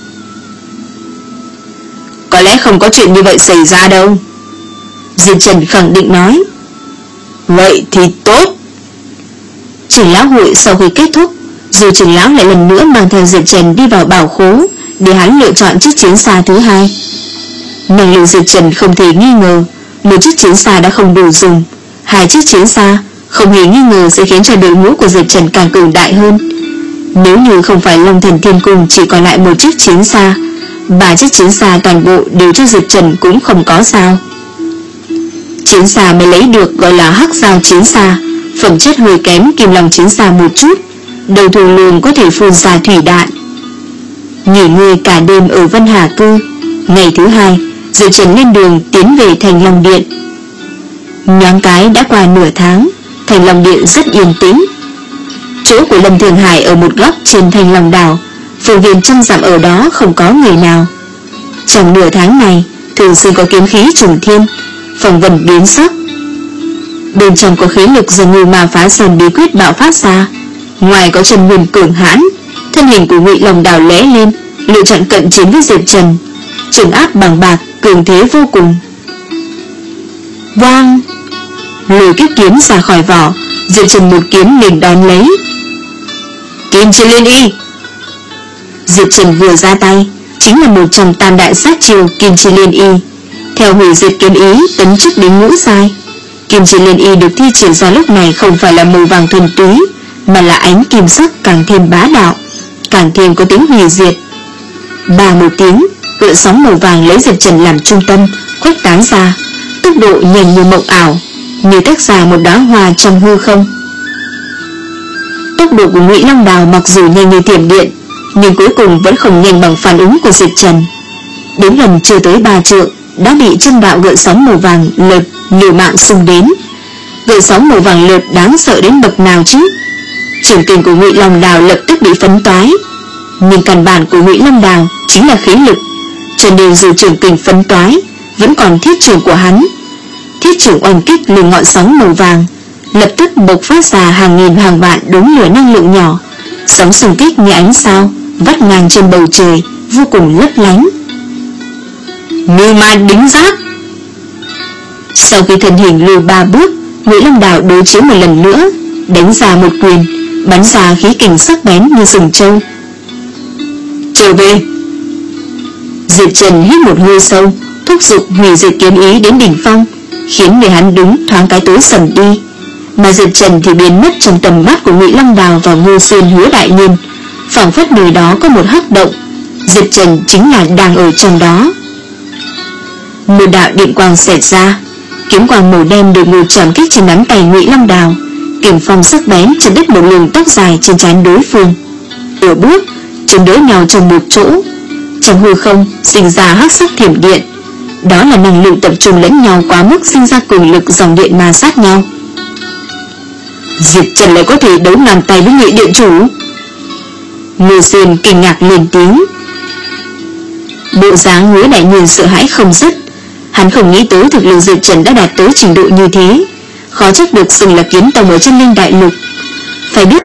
Có lẽ không có chuyện như vậy xảy ra đâu, Diệp Trần khẳng định nói. Vậy thì tốt. Trưởng lão hội sau khi kết thúc, rồi trưởng lão lại lần nữa mang theo Diệp Trần đi vào bảo khố để hắn lựa chọn chiếc chiến xa thứ hai. Năng lực Diệp Trần không thể nghi ngờ, một chiếc chiến xa đã không đủ dùng, hai chiếc chiến xa không hề nghi ngờ sẽ khiến cho đội ngũ của Diệp Trần càng cường đại hơn. Nếu như không phải Long Thần Thiên Cung chỉ còn lại một chiếc chiến xa, ba chiếc chiến xa toàn bộ đều cho Diệp Trần cũng không có sao. Chiến xa mới lấy được gọi là hắc giao chiến xa, phẩm chất hơi kém kim long chiến xa một chút, đầu thù lường có thể phun ra thủy đạn. Nghỉ ngơi cả đêm ở Vân Hà Cư, Ngày thứ hai, Diệp Trần lên đường tiến về Thành Long Điện. Nhoáng cái đã qua nửa tháng, Thành Long Điện rất yên tĩnh. Chỗ của Lâm Thường Hải ở một góc trên Thanh Long Đảo, phương viên trăm dặm ở đó không có người nào. Trong nửa tháng này, thường xuyên có kiếm khí trùng thiên, phong vân biến sắc. Bên trong có khí lực do Ngưu Ma Phá Sơn bí quyết bạo phát ra. Ngoài có chân nguyên cường hãn, thân hình của Ngụy Long Đảo lóe lên, lựa chọn cận chiến với Diệp Trần, trừng áp bằng bạc, cường thế vô cùng. Vang! Lùi kiếp kiếm ra khỏi vỏ, Diệp Trần một kiếm liền đón lấy. Kim Chi Liên Y! Diệp Trần vừa ra tay, chính là một trong tam đại sát chiêu Kim Chi Liên Y. Theo hủy diệt kiếm ý tấn chức đến ngũ giai, Kim Chi Liên Y được thi triển ra lúc này không phải là màu vàng thuần túy, mà là ánh kim sắc càng thêm bá đạo, càng thêm có tính hủy diệt. Ba một tiếng, gợn sóng màu vàng lấy Diệp Trần làm trung tâm, khuếch tán ra, tốc độ nhanh như mộng ảo, như tách ra một đóa hoa trong hư không. Tốc độ của Ngụy Long Đào mặc dù nhanh như thiểm điện, nhưng cuối cùng vẫn không nhanh bằng phản ứng của Diệp Trần. Đến lần chưa tới ba trượng, đã bị chân đạo gợn sóng màu vàng lợt liều mạng xung đến. Gợn sóng màu vàng lợt đáng sợ đến bậc nào chứ? Trường kình của Ngụy Long Đào lập tức bị phấn toái, nhưng căn bản của Ngụy Long Đào chính là khí lực, cho nên dù trường kình phấn toái, vẫn còn thiết trường của hắn. Thiết trường oanh kích lên ngọn sóng màu vàng, lập tức bộc phát ra hàng nghìn hàng vạn đốm lửa năng lượng nhỏ, sóng xung kích như ánh sao vắt ngang trên bầu trời, vô cùng lấp lánh. Ngưu Ma Đính Giáp! Sau khi thân hình lùi ba bước, Ngụy Long Đào đối chiến một lần nữa, đánh ra một quyền, bắn ra khí kình sắc bén như sừng trâu. Trở về! Diệp Trần hít một hơi sâu, thúc giục hủy diệt kiếm ý đến đỉnh phong, khiến người hắn đứng thoáng cái tối sầm đi. Mà Diệp Trần thì biến mất trong tầm mắt của Ngụy Long Đào và Ngô Xuyên Hứa Đại Nhân, phảng phất nơi đó có một hắc động, Diệp Trần chính là đang ở trong đó. Một đạo điện quang xẹt ra, kiếm quang màu đen được ngồi chạm kích trên nắm tay Ngụy Long Đào, kình phong sắc bén chặt đứt một luồng tóc dài trên trán đối phương. Nửa bước chống đỡ nhau trong một chỗ, trong hư không sinh ra hắc sắc thiểm điện. Đó là năng lượng tập trung lẫn nhau quá mức, sinh ra cường lực dòng điện ma sát nhau. Diệp Trần lại có thể đấu ngang tay với Ngụy Điện Chủ. Ngô Xuyên kinh ngạc lên tiếng. Bộ dáng Hứa Đại Nhân sợ hãi không dứt. Hắn không nghĩ tới thực lực Diệp Trần đã đạt tới trình độ như thế, khó trách được xưng là kiếm tông ở chân linh đại lục. Phải biết